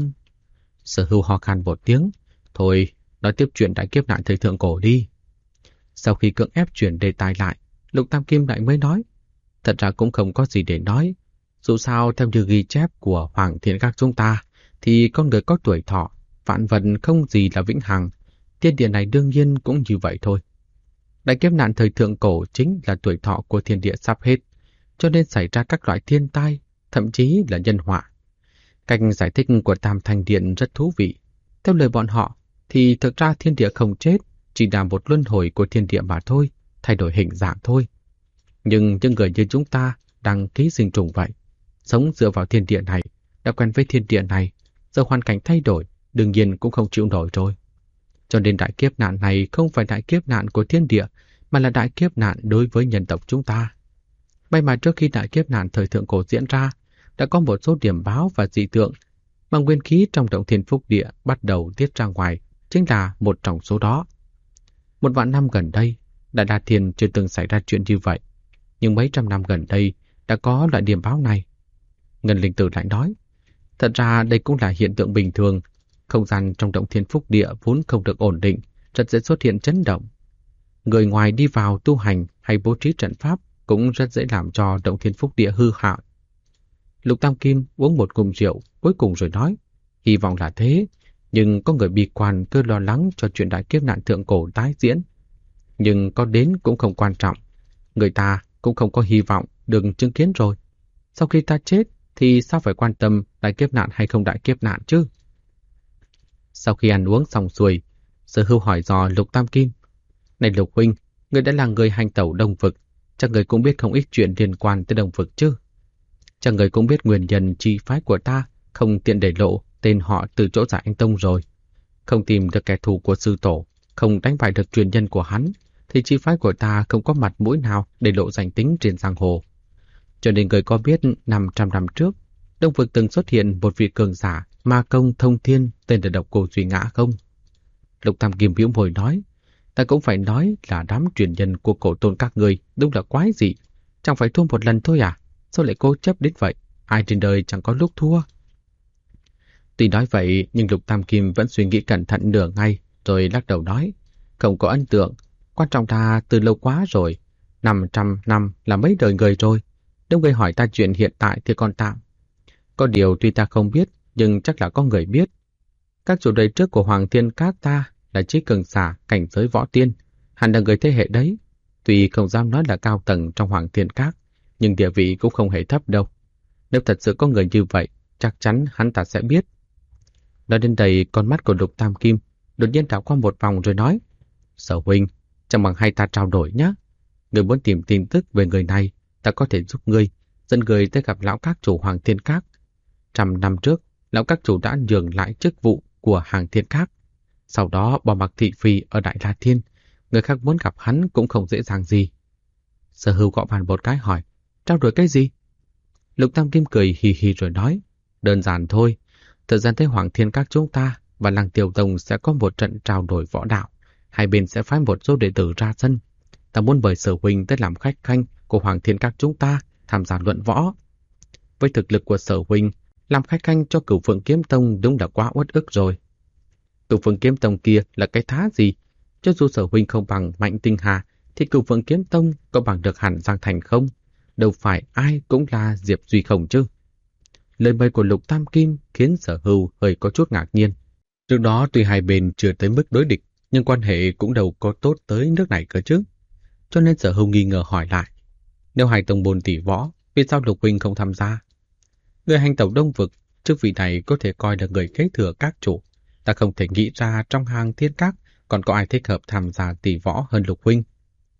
Sở Hưu ho khan một tiếng. Thôi, nói tiếp chuyện đại kiếp nạn thời thượng cổ đi. Sau khi cưỡng ép chuyển đề tài lại, Lục Tam Kim lại mới nói: Thật ra cũng không có gì để nói. Dù sao theo như ghi chép của Hoàng Thiên Các chúng ta, thì con người có tuổi thọ, vạn vật không gì là vĩnh hằng. Thiên địa này đương nhiên cũng như vậy thôi. Đại kiếp nạn thời thượng cổ chính là tuổi thọ của thiên địa sắp hết, cho nên xảy ra các loại thiên tai, thậm chí là nhân họa. Cách giải thích của Tam Thanh Điện rất thú vị. Theo lời bọn họ, thì thực ra thiên địa không chết, chỉ là một luân hồi của thiên địa mà thôi, thay đổi hình dạng thôi. Nhưng những người như chúng ta đang ký sinh trùng vậy, sống dựa vào thiên địa này, đã quen với thiên địa này, giờ hoàn cảnh thay đổi, đương nhiên cũng không chịu nổi rồi. Cho nên đại kiếp nạn này không phải đại kiếp nạn của thiên địa, mà là đại kiếp nạn đối với nhân tộc chúng ta. May mà trước khi đại kiếp nạn thời thượng cổ diễn ra, đã có một số điểm báo và dị tượng, mà nguyên khí trong động thiên phúc địa bắt đầu tiết ra ngoài, chính là một trong số đó. 1.000 năm gần đây, Đại Đa Thiên chưa từng xảy ra chuyện như vậy, nhưng mấy trăm năm gần đây đã có loại điểm báo này. Ngân Linh Tử lại nói: Thật ra đây cũng là hiện tượng bình thường. Không gian trong động thiên phúc địa vốn không được ổn định, rất dễ xuất hiện chấn động. Người ngoài đi vào tu hành hay bố trí trận pháp cũng rất dễ làm cho động thiên phúc địa hư hại. Lục Tam Kim uống một ngụm rượu cuối cùng rồi nói: Hy vọng là thế, nhưng có người bi quan cứ lo lắng cho chuyện đại kiếp nạn thượng cổ tái diễn. Nhưng có đến cũng không quan trọng, người ta cũng không có hy vọng được chứng kiến rồi. Sau khi ta chết thì sao phải quan tâm đại kiếp nạn hay không đại kiếp nạn chứ? Sau khi ăn uống xong xuôi, Sở Hưu hỏi dò Lục Tam Kim: Này Lục huynh, người đã là người hành tẩu Đông Vực, chắc người cũng biết không ít chuyện liên quan tới Đông Vực chứ? Chắc người cũng biết nguyên nhân chi phái của ta không tiện để lộ tên họ từ chỗ Giải Anh Tông rồi. Không tìm được kẻ thù của sư tổ, không đánh bại được truyền nhân của hắn, thì chi phái của ta không có mặt mũi nào để lộ danh tính trên giang hồ. Cho nên người có biết 500 năm trước, Đông Vực từng xuất hiện một vị cường giả ma công thông thiên tên là Độc Cô Duy Ngã không? Lục Tam Kim bĩu môi nói: Ta cũng phải nói là đám truyền nhân của cổ tôn các người đúng là quái dị. Chẳng phải thua một lần thôi à? Sao lại cố chấp đến vậy? Ai trên đời chẳng có lúc thua. Tuy nói vậy, nhưng Lục Tam Kim vẫn suy nghĩ cẩn thận nửa ngày, rồi lắc đầu nói: Không có ấn tượng. Quan trọng là từ lâu quá rồi. 500 năm là mấy đời người rồi. Nếu người hỏi ta chuyện hiện tại thì còn tạm. Có điều tuy ta không biết, nhưng chắc là có người biết. Các chủ đời trước của Hoàng Thiên Các ta là chí cường giả cảnh giới võ tiên, hẳn là người thế hệ đấy. Tuy không dám nói là cao tầng trong Hoàng Thiên Các, nhưng địa vị cũng không hề thấp đâu. Nếu thật sự có người như vậy, chắc chắn hắn ta sẽ biết. Nói đến đây, con mắt của Lục Tam Kim đột nhiên đảo qua một vòng rồi nói: Sở huynh, chẳng bằng hai ta trao đổi nhé. Người muốn tìm tin tức về người này, ta có thể giúp ngươi, dẫn người tới gặp lão các chủ Hoàng Thiên Các. 100 năm trước, lão các chủ đã nhường lại chức vụ của Hàng Thiên Các. Sau đó bỏ mặc thị phi ở Đại La Thiên, người khác muốn gặp hắn cũng không dễ dàng gì. Sở Hưu gõ bàn một cái hỏi: Trao đổi cái gì? Lục Tam Kim cười hì hì rồi nói: Đơn giản thôi. Thời gian tới Hoàng Thiên Các chúng ta và Lăng Tiêu Tông sẽ có một trận trao đổi võ đạo. Hai bên sẽ phái một số đệ tử ra sân. Ta muốn mời Sở huynh tới làm khách khanh của Hoàng Thiên Các chúng ta tham gia luận võ. Với thực lực của Sở huynh, làm khách khanh cho Cửu Phượng Kiếm Tông đúng là quá uất ức rồi. Cửu Phượng Kiếm Tông kia là cái thá gì? Cho dù Sở huynh không bằng Mạnh Tinh Hà, thì Cửu Phượng Kiếm Tông có bằng được hẳn Giang Thành không? Đâu phải ai cũng là Diệp Duy không chứ? Lời mời của Lục Tam Kim khiến Sở Hưu hơi có chút ngạc nhiên. Trước đó tuy hai bên chưa tới mức đối địch, nhưng quan hệ cũng đâu có tốt tới nước này cơ chứ. Cho nên Sở Hưu nghi ngờ hỏi lại: Nếu hai tông môn tỷ võ, vì sao Lục huynh không tham gia? Người hành tẩu Đông Vực, chức vị này có thể coi là người kế thừa các chủ. Ta không thể nghĩ ra trong Hàng Thiên Các còn có ai thích hợp tham gia tỷ võ hơn Lục huynh.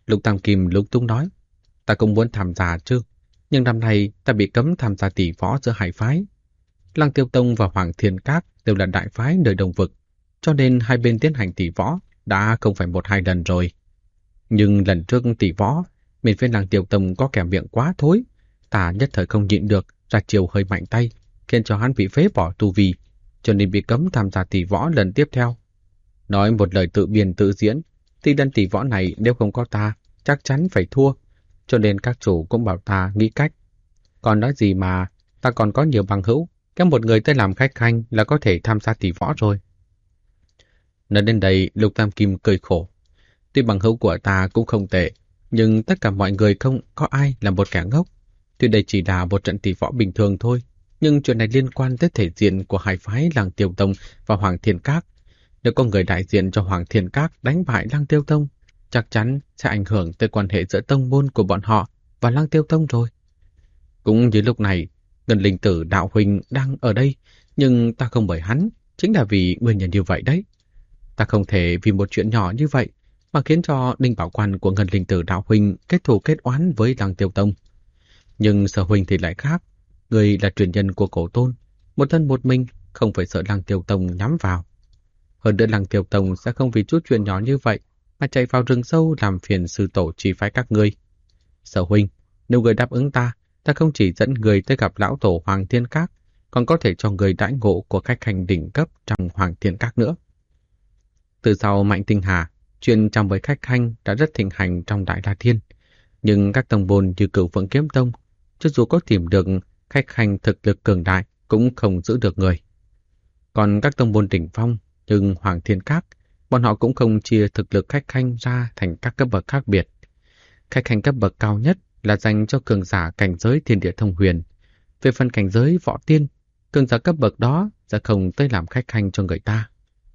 Lục Tam Kim lúng túng nói, ta cũng muốn tham gia chứ, nhưng năm nay ta bị cấm tham gia tỷ võ giữa hai phái. Lăng Tiêu Tông và Hoàng Thiên Các đều là đại phái nơi Đông Vực, cho nên hai bên tiến hành tỷ võ đã không phải một hai lần rồi. Nhưng lần trước tỷ võ, bên phía Lăng Tiêu Tông có kẻ miệng quá thối, ta nhất thời không nhịn được, ra chiều hơi mạnh tay, khiến cho hắn bị phế bỏ tu vi, cho nên bị cấm tham gia tỷ võ lần tiếp theo. Nói một lời tự biên tự diễn, thì lần tỷ võ này nếu không có ta, chắc chắn phải thua, cho nên các chủ cũng bảo ta nghĩ cách. Còn nói gì mà, ta còn có nhiều bằng hữu, kéo một người tới làm khách khanh là có thể tham gia tỷ võ rồi. Nói đến đây, Lục Tam Kim cười khổ. Tuy bằng hữu của ta cũng không tệ, nhưng tất cả mọi người không có ai là một kẻ ngốc. Tuy đây chỉ là một trận tỷ võ bình thường thôi, nhưng chuyện này liên quan tới thể diện của hai phái Lăng Tiêu Tông và Hoàng Thiên Các. Nếu có người đại diện cho Hoàng Thiên Các đánh bại Lăng Tiêu Tông, chắc chắn sẽ ảnh hưởng tới quan hệ giữa tông môn của bọn họ và Lăng Tiêu Tông rồi. Cũng như lúc này, Ngân Linh Tử đạo huynh đang ở đây, nhưng ta không mời hắn, chính là vì nguyên nhân như vậy đấy. Ta không thể vì một chuyện nhỏ như vậy mà khiến cho Đinh Bảo Quan của Ngân Linh Tử đạo huynh kết thù kết oán với Lăng Tiêu Tông. Nhưng Sở huynh thì lại khác, người là truyền nhân của Cổ Tôn, một thân một mình, không phải sợ Lăng Tiêu Tông nhắm vào. Hơn nữa Lăng Tiêu Tông sẽ không vì chút chuyện nhỏ như vậy mà chạy vào rừng sâu làm phiền sư tổ chỉ phái các ngươi. Sở huynh, nếu người đáp ứng ta không chỉ dẫn người tới gặp lão tổ Hoàng Thiên Các, còn có thể cho người đãi ngộ của khách hành đỉnh cấp trong Hoàng Thiên Các nữa. Từ sau Mạnh Tinh Hà, chuyện trong với khách hành đã rất thịnh hành trong Đại La Thiên, nhưng các tông môn như Cửu Phượng Kiếm Tông, cho dù có tìm được khách hành thực lực cường đại cũng không giữ được người. Còn các tông môn đỉnh phong nhưng Hoàng Thiên Các, bọn họ cũng không chia thực lực khách khanh ra thành các cấp bậc khác biệt. Khách khanh cấp bậc cao nhất là dành cho cường giả cảnh giới thiên địa thông huyền. Về phần cảnh giới võ tiên, cường giả cấp bậc đó sẽ không tới làm khách khanh cho người ta.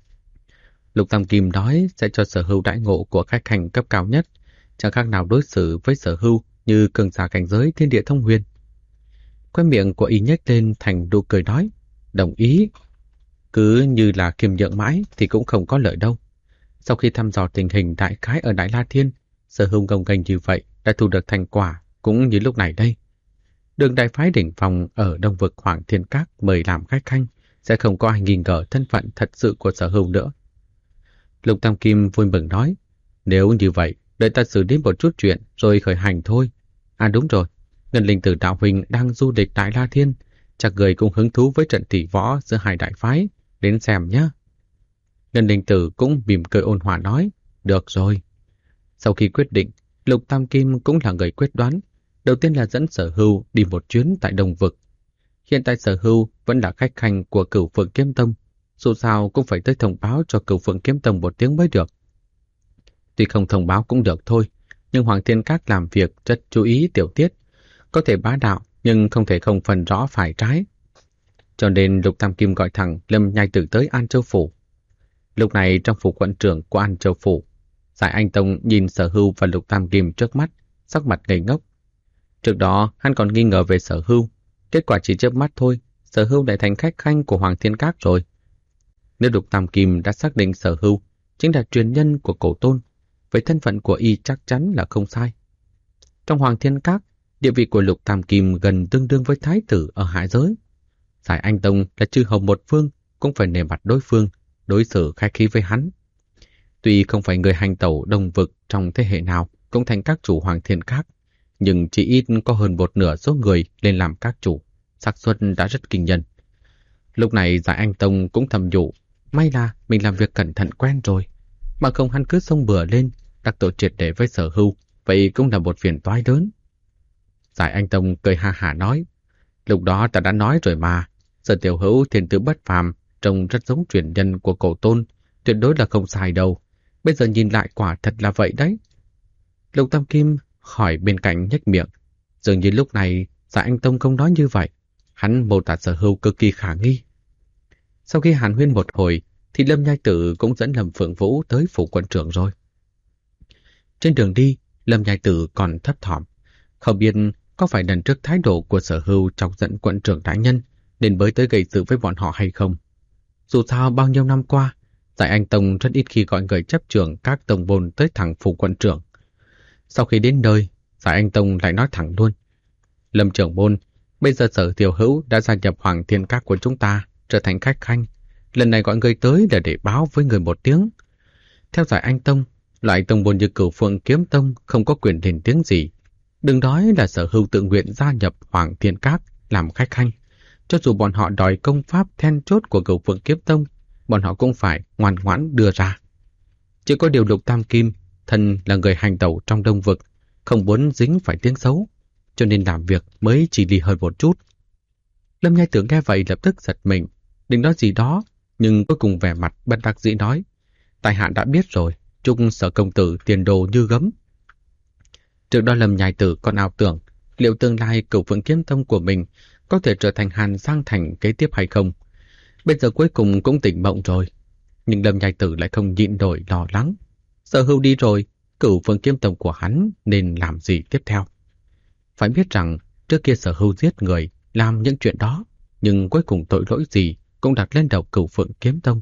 Lục Tam Kim nói sẽ cho Sở Hưu đãi ngộ của khách khanh cấp cao nhất, chẳng khác nào đối xử với Sở Hưu như cường giả cảnh giới thiên địa thông huyền. Khóe miệng của y nhếch lên thành nụ cười nói, đồng ý. Cứ như là kiềm nhượng mãi thì cũng không có lợi đâu. Sau khi thăm dò tình hình đại khái ở Đại La Thiên, Sở Hưu gồng gành như vậy đã thu được thành quả cũng như lúc này đây. Đường đại phái đỉnh phòng ở Đông Vực Hoàng Thiên Các mời làm khách khanh, sẽ không có ai nghi ngờ thân phận thật sự của Sở Hưu nữa. Lục Tam Kim vui mừng nói, nếu như vậy, đợi ta xử lý một chút chuyện rồi khởi hành thôi. À đúng rồi, Ngân Linh Tử đạo huynh đang du lịch Đại La Thiên, chắc người cũng hứng thú với trận tỷ võ giữa hai đại phái, đến xem nhé. Ngân Linh Tử cũng mỉm cười ôn hòa nói, được rồi. Sau khi quyết định, Lục Tam Kim cũng là người quyết đoán, đầu tiên là dẫn Sở Hưu đi một chuyến tại Đông Vực. Hiện tại Sở Hưu vẫn là khách khanh của Cửu Phượng Kiếm Tông, dù sao cũng phải tới thông báo cho Cửu Phượng Kiếm Tông một tiếng mới được. Tuy không thông báo cũng được thôi, nhưng Hoàng Thiên Các làm việc rất chú ý tiểu tiết, có thể bá đạo nhưng không thể không phân rõ phải trái. Cho nên Lục Tam Kim gọi thẳng Lâm Nhai Tử tới An Châu Phủ. Lúc này trong phủ quận trưởng của An Châu Phủ, Giải Anh Tông nhìn Sở Hưu và Lục Tam Kim trước mắt, sắc mặt ngây ngốc. Trước đó hắn còn nghi ngờ về Sở Hưu, kết quả chỉ chớp mắt thôi, Sở Hưu đã thành khách khanh của Hoàng Thiên Các rồi. Nếu Lục Tam Kim đã xác định Sở Hưu chính là truyền nhân của Cổ Tôn, với thân phận của y chắc chắn là không sai. Trong Hoàng Thiên Các, địa vị của Lục Tam Kim gần tương đương với thái tử ở hạ giới. Giải Anh Tông là chư hầu một phương, cũng phải nể mặt đối phương, đối xử khách khí với hắn. Tuy không phải người hành tẩu Đông Vực trong thế hệ nào cũng thành các chủ Hoàng Thiên Các, nhưng chỉ ít có hơn một nửa số người lên làm các chủ, xác suất đã rất kinh nhân. Lúc này Giải Anh Tông cũng thầm nhủ, may là mình làm việc cẩn thận quen rồi, mà không hắn cứ xông bừa lên, đắc tội triệt để với Sở Hưu, vậy cũng là một phiền toái lớn. Giải Anh Tông cười ha hả nói, lúc đó ta đã nói rồi mà, Sở Tiểu Hữu thiên tư bất phàm, trông rất giống truyền nhân của Cổ Tôn, tuyệt đối là không sai đâu. Bây giờ nhìn lại quả thật là vậy đấy. Lục Tam Kim hỏi bên cạnh nhếch miệng, dường như lúc này Giải Anh Tông không nói như vậy, hắn mô tả Sở Hưu cực kỳ khả nghi. Sau khi hàn huyên một hồi, thì Lâm Nhai Tử cũng dẫn Lâm Phượng Vũ tới phủ quận trưởng rồi. Trên đường đi, Lâm Nhai Tử còn thấp thỏm, không biết có phải lần trước thái độ của Sở Hưu chọc giận quận trưởng đại nhân nên mới tới gây sự với bọn họ hay không. Dù sao bao nhiêu năm qua, Giải Anh Tông rất ít khi gọi người chấp trưởng các tông môn tới thẳng phủ quận trưởng. Sau khi đến nơi, Giải Anh Tông lại nói thẳng luôn. Lâm trưởng môn, bây giờ Sở Tiểu Hữu đã gia nhập Hoàng Thiên Các của chúng ta, trở thành khách khanh. Lần này gọi người tới là để báo với người một tiếng. Theo Giải Anh Tông, loại tông môn như Cửu Phượng Kiếm Tông không có quyền lên tiếng gì. Đừng nói là Sở Hữu tự nguyện gia nhập Hoàng Thiên Các làm khách khanh. Cho dù bọn họ đòi công pháp then chốt của Cửu Phượng Kiếm Tông, bọn họ cũng phải ngoan ngoãn đưa ra. Chỉ có điều Lục Tam Kim, thân là người hành tẩu trong Đông Vực, không muốn dính phải tiếng xấu, cho nên làm việc mới chỉ đi hơn một chút. Lâm Nhai Tử nghe vậy lập tức giật mình, định nói gì đó, nhưng cuối cùng vẻ mặt bất đắc dĩ nói: tại hạ đã biết rồi, chúc Sở công tử tiền đồ như gấm. Trước đó Lâm Nhai Tử còn ảo tưởng liệu tương lai Cửu Phượng Kiếm Tông của mình có thể trở thành Hàn Giang Thành kế tiếp hay không. Bây giờ cuối cùng cũng tỉnh mộng rồi. Nhưng Lâm Nhai Tử lại không nhịn nổi lo lắng. Sở Hữu đi rồi, Cửu Phượng Kiếm Tông của hắn nên làm gì tiếp theo? Phải biết rằng trước kia Sở Hữu giết người, làm những chuyện đó, nhưng cuối cùng tội lỗi gì cũng đặt lên đầu Cửu Phượng Kiếm Tông.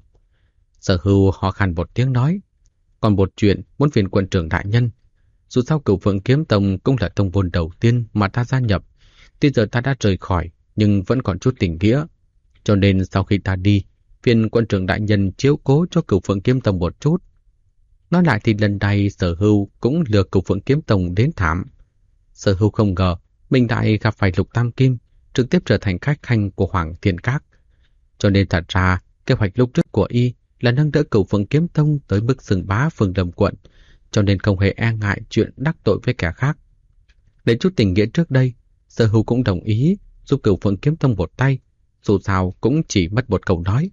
Sở Hữu ho khan một tiếng nói: còn một chuyện muốn phiền quận trưởng đại nhân. Dù sao Cửu Phượng Kiếm Tông cũng là tông môn đầu tiên mà ta gia nhập. Tuy giờ ta đã rời khỏi, nhưng vẫn còn chút tình nghĩa. Cho nên sau khi ta đi, phiền quân trưởng đại nhân chiếu cố cho Cửu Phượng Kiếm Tông một chút. Nói lại thì lần này Sở Hữu cũng lừa Cửu Phượng Kiếm Tông đến thảm. Sở Hữu không ngờ mình lại gặp phải Lục Tam Kim, trực tiếp trở thành khách khanh của Hoàng Thiên Các. Cho nên thật ra kế hoạch lúc trước của y là nâng đỡ Cửu Phượng Kiếm Tông tới mức xưng bá Phương Lâm quận, cho nên không hề e ngại chuyện đắc tội với kẻ khác. Để chút tình nghĩa trước đây, Sở Hữu cũng đồng ý giúp Cửu Phượng Kiếm Tông một tay, dù sao cũng chỉ mất một câu nói.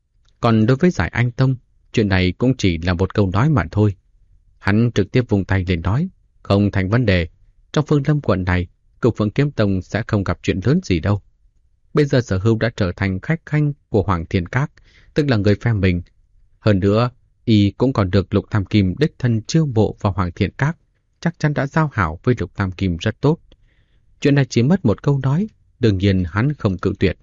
Còn đối với Giải Anh Tông, chuyện này cũng chỉ là một câu nói mà thôi. Hắn trực tiếp vung tay lên nói: không thành vấn đề, trong Phương Lâm quận này, Cửu Phượng Kiếm Tông sẽ không gặp chuyện lớn gì đâu. Bây giờ Sở Hữu đã trở thành khách khanh của Hoàng Thiên Các, tức là người phe mình. Hơn nữa, y cũng còn được Lục Tam Kim đích thân chiêu mộ vào Hoàng Thiên Các, chắc chắn đã giao hảo với Lục Tam Kim rất tốt. Chuyện này chỉ mất một câu nói, đương nhiên hắn không cự tuyệt.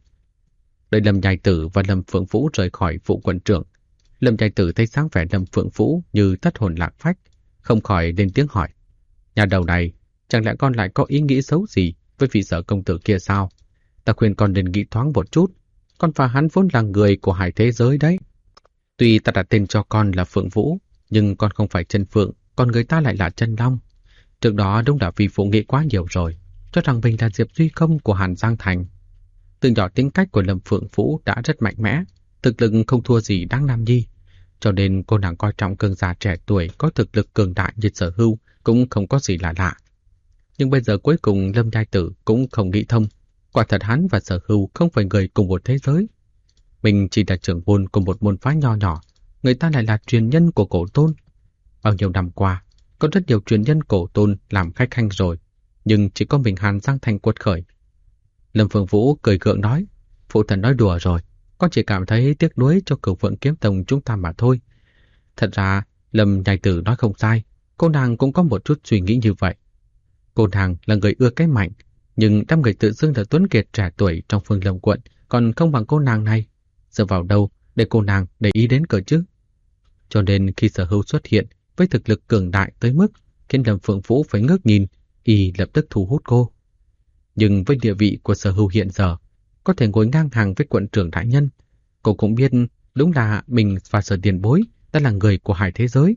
Đợi Lâm Nhai Tử và Lâm Phượng Vũ rời khỏi phụ quận trưởng, Lâm Nhai Tử thấy sáng vẻ Lâm Phượng Vũ như thất hồn lạc phách, không khỏi lên tiếng hỏi: nhà đầu này, chẳng lẽ con lại có ý nghĩ xấu gì với vị Sở công tử kia sao? Ta khuyên con nên nghĩ thoáng một chút, con và hắn vốn là người của hai thế giới đấy. Tuy ta đặt tên cho con là Phượng Vũ, nhưng con không phải chân Phượng, còn người ta lại là chân Long. Trước đó đúng là vì phụ nghĩ quá nhiều rồi, cho rằng mình là Diệp Duy Công của Hàn Giang Thành. Từ nhỏ tính cách của Lâm Phượng Vũ đã rất mạnh mẽ, thực lực không thua gì Đăng Nam Nhi, cho nên cô nàng coi trọng cường giả trẻ tuổi có thực lực cường đại như Sở Hữu cũng không có gì là lạ. Nhưng bây giờ cuối cùng Lâm Nhai Tử cũng không nghĩ thông, quả thật hắn và Sở Hữu không phải người cùng một thế giới. Mình chỉ là trưởng môn của một môn phái nho nhỏ, người ta lại là truyền nhân của Cổ Tôn. Bao nhiêu năm qua, có rất nhiều truyền nhân Cổ Tôn làm khách khanh rồi, nhưng chỉ có mình Hàn Giang Thành quật khởi. Lâm Phượng Vũ cười gượng nói: phụ thần nói đùa rồi, con chỉ cảm thấy tiếc nuối cho Cửu Phượng Kiếm Tông chúng ta mà thôi. Thật ra, Lâm Nhai Tử nói không sai, cô nàng cũng có một chút suy nghĩ như vậy. Cô nàng là người ưa cái mạnh, nhưng đám người tự xưng là tuấn kiệt trẻ tuổi trong Phương Lâm quận còn không bằng cô nàng này. Dựa vào đâu để cô nàng để ý đến cơ chứ? Cho nên khi Sở Hữu xuất hiện với thực lực cường đại tới mức khiến Lâm Phượng Vũ phải ngước nhìn, y lập tức thu hút cô. Nhưng với địa vị của Sở Hữu hiện giờ, có thể ngồi ngang hàng với quận trưởng đại nhân, cô cũng biết đúng là mình và Sở tiền bối đã là người của hai thế giới.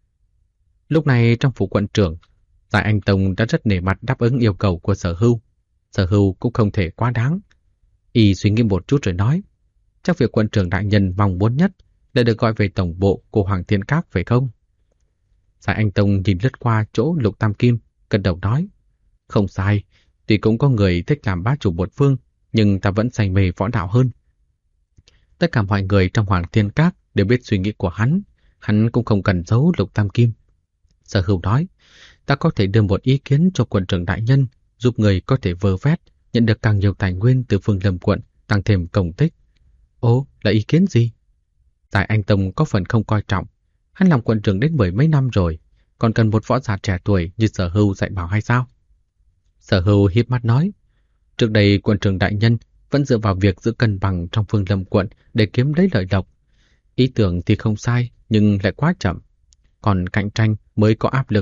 Lúc này trong phủ quận trưởng, Giải Anh Tông đã rất nể mặt đáp ứng yêu cầu của Sở Hữu. Sở Hữu cũng không thể quá đáng. Y suy nghĩ một chút rồi nói: chắc việc quận trưởng đại nhân mong muốn nhất là được gọi về tổng bộ của Hoàng Thiên Các phải không? Giải Anh Tông nhìn lướt qua chỗ Lục Tam Kim, gật đầu nói: không sai, tuy cũng có người thích làm bá chủ một phương, nhưng ta vẫn say mê võ đạo hơn. Tất cả mọi người trong Hoàng Thiên Các đều biết suy nghĩ của hắn cũng không cần giấu Lục Tam Kim. Sở Hữu nói: ta có thể đưa một ý kiến cho quận trưởng đại nhân, giúp người có thể vơ vét, nhận được càng nhiều tài nguyên từ Phương Lâm quận, tăng thêm công tích. Ồ, là ý kiến gì? Giải Anh Tông có phần không coi trọng. Hắn làm quận trưởng đến 10 mấy năm rồi, còn cần một võ giả trẻ tuổi như Sở Hữu dạy bảo hay sao? Sở Hữu híp mắt nói: trước đây quận trưởng đại nhân vẫn dựa vào việc giữ cân bằng trong Phương Lâm quận để kiếm lấy lợi lộc. Ý tưởng thì không sai, nhưng lại quá chậm. Còn cạnh tranh mới có áp lực.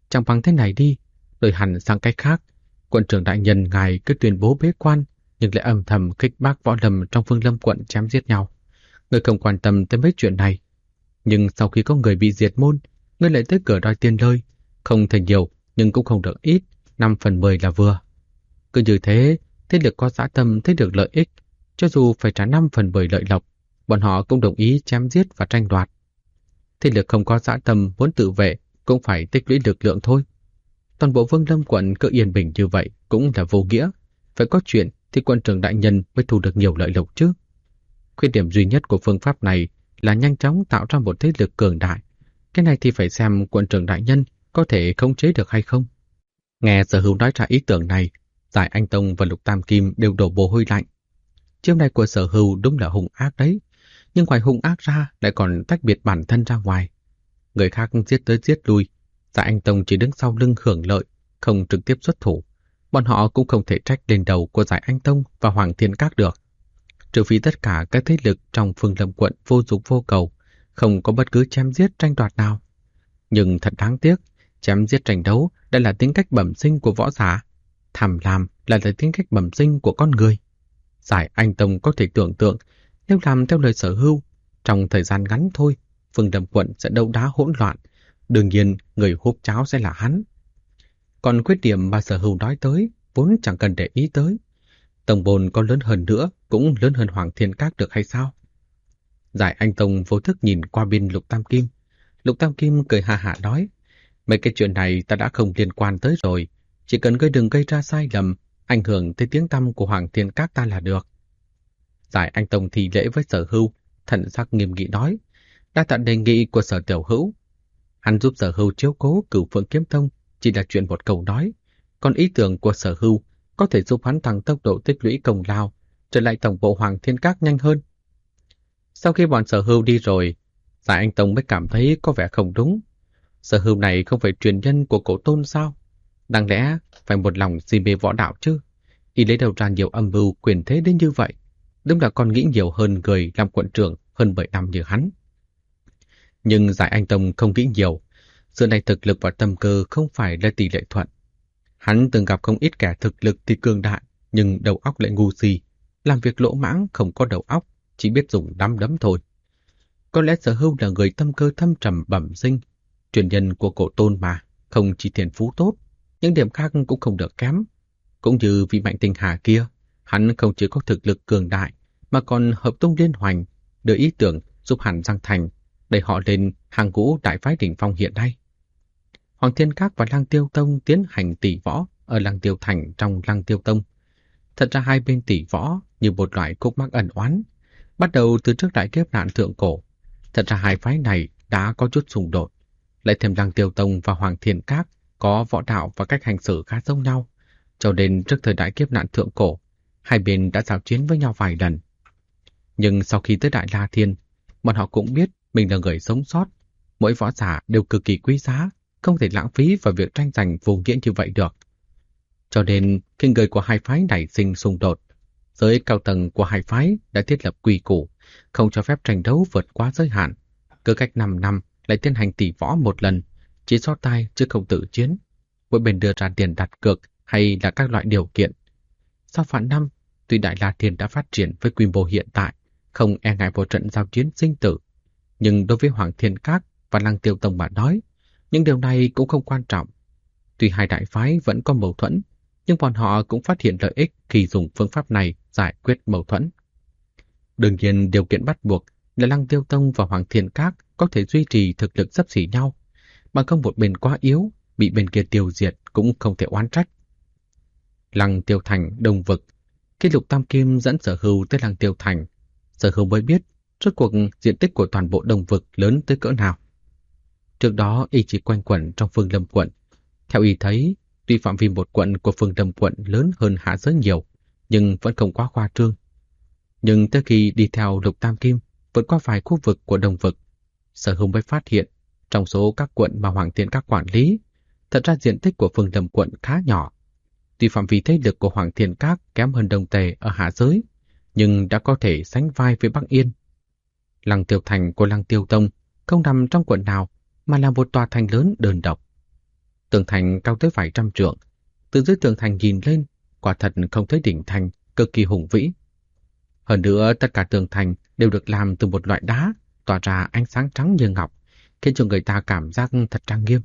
Chẳng bằng thế này đi, đổi hẳn sang cách khác. Quận trưởng đại nhân ngài cứ tuyên bố bế quan, nhưng lại âm thầm khích bác võ lâm trong Phương Lâm quận chém giết nhau. Người không quan tâm tới mấy chuyện này. Nhưng sau khi có người bị diệt môn, người lại tới cửa đòi tiền lời. Không thành nhiều, nhưng cũng không được ít, 5/10 là vừa. Cứ như thế, thế lực có dã tâm thấy được lợi ích, cho dù phải trả 5/10 lợi lộc, bọn họ cũng đồng ý chém giết và tranh đoạt. Thế lực không có dã tâm muốn tự vệ cũng phải tích lũy lực lượng thôi. Toàn bộ Vương Lâm quận cứ yên bình như vậy cũng là vô nghĩa. Phải có chuyện thì quận trưởng đại nhân mới thu được nhiều lợi lộc chứ. Khuyết điểm duy nhất của phương pháp này là nhanh chóng tạo ra một thế lực cường đại. Cái này thì phải xem quận trưởng đại nhân có thể khống chế được hay không. Nghe Sở Hữu nói ra ý tưởng này, Giải Anh Tông và Lục Tam Kim đều đổ mồ hôi lạnh. Chiêu này của Sở Hữu đúng là hung ác đấy, nhưng ngoài hung ác ra lại còn tách biệt bản thân ra ngoài. Người khác giết tới giết lui, Giải Anh Tông chỉ đứng sau lưng hưởng lợi, không trực tiếp xuất thủ. Bọn họ cũng không thể trách lên đầu của Giải Anh Tông và Hoàng Thiên Các được. Trừ phi tất cả các thế lực trong Phương Lâm quận vô dụng vô cầu, không có bất cứ chém giết tranh đoạt nào. Nhưng thật đáng tiếc, chém giết tranh đấu đã là tính cách bẩm sinh của võ giả. Tham lam là tính cách bẩm sinh của con người. Giải Anh Tông có thể tưởng tượng, nếu làm theo lời Sở Hữu, trong thời gian ngắn thôi, Phương Lâm quận sẽ đấu đá hỗn loạn. Đương nhiên, người húp cháo sẽ là hắn. Còn khuyết điểm mà Sở Hữu nói tới, vốn chẳng cần để ý tới. Tổng bồn có lớn hơn nữa, cũng lớn hơn Hoàng Thiên Các được hay sao? Giải Anh Tông vô thức nhìn qua bên Lục Tam Kim. Lục Tam Kim cười ha hả nói, mấy cái chuyện này ta đã không liên quan tới rồi. Chỉ cần ngươi đừng gây ra sai lầm, ảnh hưởng tới tiếng tăm của Hoàng Thiên Các ta là được. Giải Anh Tông thì lễ với Sở Hữu, thần sắc nghiêm nghị nói, đa tạ đề nghị của Sở Tiểu Hữu. Hắn giúp Sở Hữu chiếu cố Cửu Phượng Kiếm Tông chỉ là chuyện một câu nói, còn ý tưởng của Sở Hữu có thể giúp hắn tăng tốc độ tích lũy công lao, trở lại tổng bộ Hoàng Thiên Các nhanh hơn. Sau khi bọn Sở Hữu đi rồi, Giải Anh Tông mới cảm thấy có vẻ không đúng. Sở Hữu này không phải truyền nhân của Cổ Tôn sao? Đáng lẽ phải một lòng si mê võ đạo chứ? Y lấy đầu ra nhiều âm mưu quyền thế đến như vậy. Đúng là còn nghĩ nhiều hơn người làm quận trưởng hơn 7 năm như hắn. Nhưng Giải Anh Tông không nghĩ nhiều. Giờ này thực lực và tâm cơ không phải là tỷ lệ thuận. Hắn từng gặp không ít kẻ thực lực thì cường đại, nhưng đầu óc lại ngu si. Làm việc lỗ mãng không có đầu óc, chỉ biết dùng nắm đấm thôi. Có lẽ Sở Hữu là người tâm cơ thâm trầm bẩm sinh, truyền nhân của Cổ Tôn mà, không chỉ thiên phú tốt, những điểm khác cũng không được kém. Cũng như vị Mạnh Tinh Hà kia, hắn không chỉ có thực lực cường đại, mà còn hợp tung liên hoành, đưa ý tưởng giúp Hàn Giang Thành, đẩy họ lên hàng ngũ đại phái đỉnh phong hiện nay. Hoàng Thiên Các và Lăng Tiêu Tông tiến hành tỷ võ ở Lăng Tiêu Thành trong Lăng Tiêu Tông. Thật ra hai bên tỷ võ như một loại khúc mắc ẩn oán, bắt đầu từ trước đại kiếp nạn thượng cổ. Thật ra hai phái này đã có chút xung đột, lại thêm Lăng Tiêu Tông và Hoàng Thiên Các có võ đạo và cách hành xử khá giống nhau, cho nên trước thời đại kiếp nạn thượng cổ, hai bên đã giao chiến với nhau vài lần. Nhưng sau khi tới Đại La Thiên, bọn họ cũng biết mình là người sống sót, mỗi võ giả đều cực kỳ quý giá, không thể lãng phí vào việc tranh giành vô nghĩa như vậy được. Cho nên, khi người của hai phái nảy sinh xung đột, giới cao tầng của hai phái đã thiết lập quy củ, không cho phép tranh đấu vượt quá giới hạn. Cứ cách 5 năm lại tiến hành tỷ võ một lần, chỉ so tài chứ không tự chiến. Mỗi bên đưa ra tiền đặt cược hay là các loại điều kiện. Sau vạn năm, tuy Đại La Thiên đã phát triển với quy mô hiện tại, không e ngại một trận giao chiến sinh tử, nhưng đối với Hoàng Thiên Các và Lăng Tiêu Tông mà nói, những điều này cũng không quan trọng. Tuy hai đại phái vẫn có mâu thuẫn, nhưng bọn họ cũng phát hiện lợi ích khi dùng phương pháp này giải quyết mâu thuẫn. Đương nhiên, điều kiện bắt buộc là Lăng Tiêu Tông và Hoàng Thiên Các có thể duy trì thực lực xấp xỉ nhau, bằng không một bên quá yếu, bị bên kia tiêu diệt cũng không thể oán trách. Lăng Tiêu Thành, Đông Vực. Khi Lục Tam Kim dẫn Sở Hữu tới Lăng Tiêu Thành, Sở Hữu mới biết rốt cuộc diện tích của toàn bộ Đông Vực lớn tới cỡ nào. Trước đó y chỉ quanh quẩn trong Phương Lâm quận. Theo y thấy, tuy phạm vi một quận của Phương Lâm quận lớn hơn hạ giới nhiều, nhưng vẫn không quá khoa trương. Nhưng tới khi đi theo Lục Tam Kim vượt qua vài khu vực của Đông Vực, Sở Hữu mới phát hiện trong số các quận mà Hoàng Thiên Các quản lý, thật ra diện tích của Phương Lâm quận khá nhỏ. Tuy phạm vi thế lực của Hoàng Thiên Các kém hơn Đông Tề ở hạ giới, nhưng đã có thể sánh vai với Bắc Yên. Lăng Tiêu Thành của Lăng Tiêu Tông không nằm trong quận nào, mà là một tòa thành lớn đơn độc. Tường thành cao tới vài trăm trượng. Từ dưới tường thành nhìn lên, quả thật không thấy đỉnh thành, cực kỳ hùng vĩ. Hơn nữa, tất cả tường thành đều được làm từ một loại đá, tỏa ra ánh sáng trắng như ngọc, khiến cho người ta cảm giác thật trang nghiêm.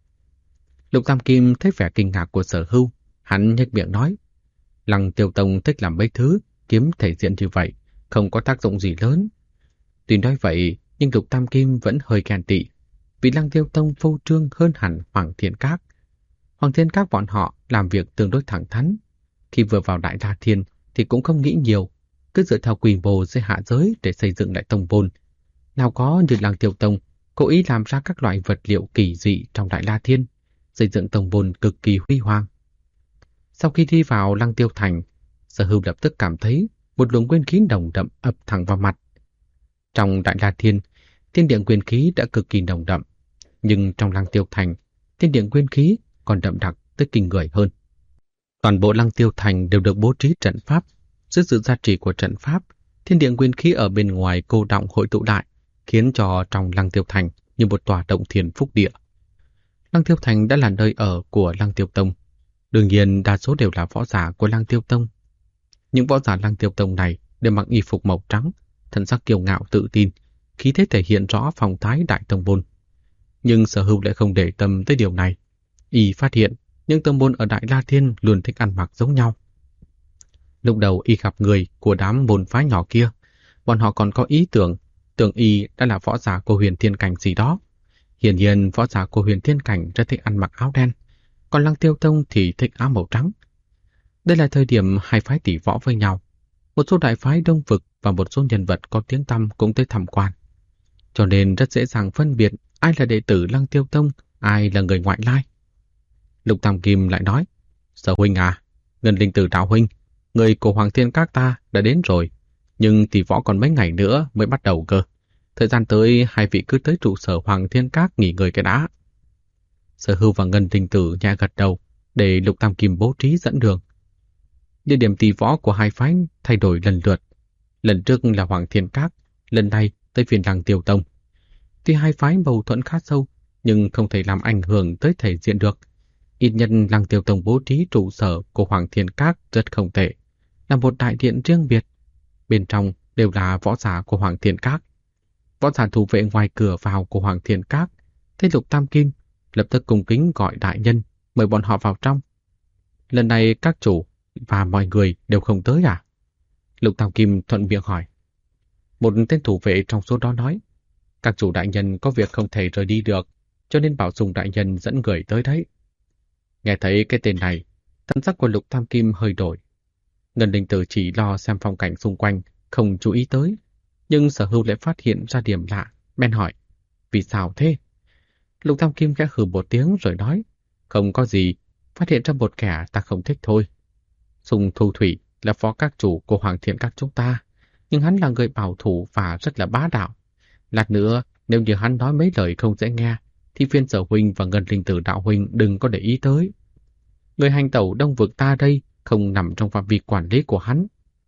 Lục Tam Kim thấy vẻ kinh ngạc của Sở Hưu, hắn nhếch miệng nói: Lăng Tiêu Tông thích làm mấy thứ, kiếm thể diện như vậy, không có tác dụng gì lớn. Tuy nói vậy, nhưng Lục Tam Kim vẫn hơi ghen tị, vì Lăng Tiêu Tông phô trương hơn hẳn Hoàng Thiên Các. Hoàng Thiên Các bọn họ làm việc tương đối thẳng thắn. Khi vừa vào Đại La Thiên thì cũng không nghĩ nhiều, cứ dựa theo quy mô dưới hạ giới để xây dựng lại tông môn. Nào có như Lăng Tiêu Tông cố ý làm ra các loại vật liệu kỳ dị trong Đại La Thiên, xây dựng tông môn cực kỳ huy hoàng. Sau khi đi vào Lăng Tiêu Thành, Sở Hưu lập tức cảm thấy một luồng nguyên khí nồng đậm ập thẳng vào mặt. Trong Đại La Thiên, thiên địa nguyên khí đã cực kỳ nồng đậm, nhưng trong Lăng Tiêu Thành, thiên địa nguyên khí còn đậm đặc tới kinh người hơn. Toàn bộ Lăng Tiêu Thành đều được bố trí trận pháp. Dưới sự gia trì của trận pháp, thiên địa nguyên khí ở bên ngoài cô đọng hội tụ lại, khiến cho trong Lăng Tiêu Thành như một tòa động thiên phúc địa. Lăng Tiêu Thành đã là nơi ở của Lăng Tiêu Tông. Đương nhiên đa số đều là võ giả của Lăng Tiêu Tông. Những võ giả Lăng Tiêu Tông này đều mặc y phục màu trắng, thần sắc kiêu ngạo tự tin, khí thế thể hiện rõ phong thái đại tông môn. Nhưng Sở Hưu lại không để tâm tới điều này. Y phát hiện những tông môn ở Đại La Thiên luôn thích ăn mặc giống nhau. Lúc đầu y gặp người của đám môn phái nhỏ kia, bọn họ còn có ý tưởng y đã là võ giả của Huyền Thiên Cảnh gì đó. Hiển nhiên võ giả của Huyền Thiên Cảnh rất thích ăn mặc áo đen, còn Lăng Tiêu Tông thì thích áo màu trắng. Đây là thời điểm hai phái tỷ võ với nhau. Một số đại phái Đông Vực và một số nhân vật có tiếng tăm cũng tới tham quan. Cho nên rất dễ dàng phân biệt ai là đệ tử Lăng Tiêu Tông, ai là người ngoại lai. Lục Tam Kim lại nói: Sở huynh à, Ngân Linh Tử đạo huynh, người của Hoàng Thiên Các ta đã đến rồi, nhưng tỷ võ còn mấy ngày nữa mới bắt đầu cơ. Thời gian tới hai vị cứ tới trụ sở Hoàng Thiên Các nghỉ ngơi cái đã. Sở Hưu và Ngân Linh Tử nhẹ gật đầu để Lục Tam Kim bố trí dẫn đường. Địa điểm tỷ võ của hai phái thay đổi lần lượt. Lần trước là Hoàng Thiên Các, lần này tới phiên Lăng Tiêu Tông. Tuy hai phái mâu thuẫn khá sâu, nhưng không thể làm ảnh hưởng tới thể diện được. Ít nhất Lăng Tiêu Tông bố trí trụ sở của Hoàng Thiên Các rất không tệ, là một đại điện riêng biệt. Bên trong đều là võ giả của Hoàng Thiên Các. Võ giả thủ vệ ngoài cửa vào của Hoàng Thiên Các thấy Lục Tam Kim, lập tức cung kính gọi đại nhân mời bọn họ vào trong. Lần này các chủ và mọi người đều không tới à? Lục Tam Kim thuận miệng hỏi. Một tên thủ vệ trong số đó nói: Các chủ đại nhân có việc không thể rời đi được, cho nên bảo Sùng đại nhân dẫn người tới đấy. Nghe thấy cái tên này, thần sắc của Lục Tam Kim hơi đổi. Ngân Linh Tử chỉ lo xem phong cảnh xung quanh, không chú ý tới. Nhưng Sở Hưu lại phát hiện ra điểm lạ, bèn hỏi: Vì sao thế? Lục Tam Kim khẽ hừ một tiếng rồi nói: Không có gì, phát hiện ra một kẻ ta không thích thôi. Sùng Thu Thủy là phó các chủ của Hoàng Thiên Các chúng ta, nhưng hắn là người bảo thủ và rất là bá đạo. Lát nữa, nếu như hắn nói mấy lời không dễ nghe, thì phiên Sở huynh và Ngân Linh Tử đạo huynh đừng có để ý tới. Người hành tẩu Đông Vực ta đây không nằm trong phạm vi quản lý của hắn.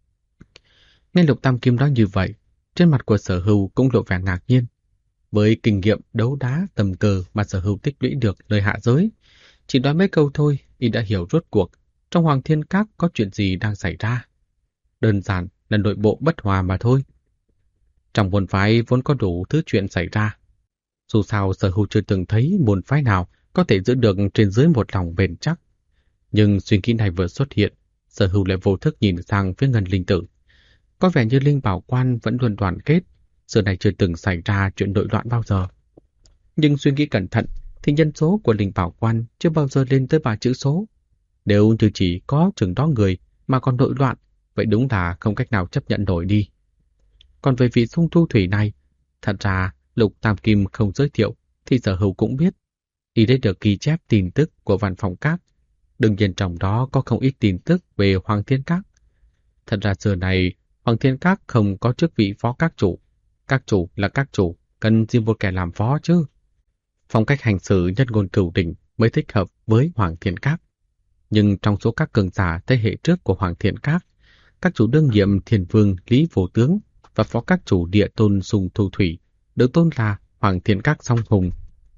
Nghe Lục Tam Kim nói như vậy, trên mặt của Sở Hưu cũng lộ vẻ ngạc nhiên. Với kinh nghiệm đấu đá tầm cờ mà Sở Hưu tích lũy được nơi hạ giới, chỉ nói mấy câu thôi, y đã hiểu rốt cuộc trong Hoàng Thiên Các có chuyện gì đang xảy ra. Đơn giản là nội bộ bất hòa mà thôi. Trong môn phái vốn có đủ thứ chuyện xảy ra. Dù sao Sở Hưu chưa từng thấy môn phái nào có thể giữ được trên dưới một lòng bền chắc. Nhưng suy nghĩ này vừa xuất hiện, Sở Hưu lại vô thức nhìn sang phía Ngân Linh Tử. Có vẻ như Linh Bảo Quan vẫn luôn đoàn kết, xưa này chưa từng xảy ra chuyện nội loạn bao giờ. Nhưng suy nghĩ cẩn thận thì nhân số của Linh Bảo Quan chưa bao giờ lên tới 3 chữ số. Nếu như chỉ có chừng đó người mà còn nội loạn, vậy đúng là không cách nào chấp nhận nổi đi. Còn về vị Sung Thu Thủy này, thật ra Lục Tam Kim không giới thiệu thì Sở Hưu cũng biết. Y đã được ghi chép tin tức của Văn Phòng Các. Đương nhiên trong đó có không ít tin tức về Hoàng Thiên Các. Thật ra xưa này Hoàng Thiên Các không có chức vị phó các chủ. Các chủ là các chủ, cần gì một kẻ làm phó chứ. Phong cách hành xử nhất ngôn cửu đỉnh mới thích hợp với Hoàng Thiên Các. Nhưng trong số các cường giả thế hệ trước của Hoàng Thiên Các, các chủ đương nhiệm Thiên Vương Lý Vô Tướng và phó các chủ Địa Tôn Sùng Thu Thủy được tôn là Hoàng Thiên Các Song Hùng.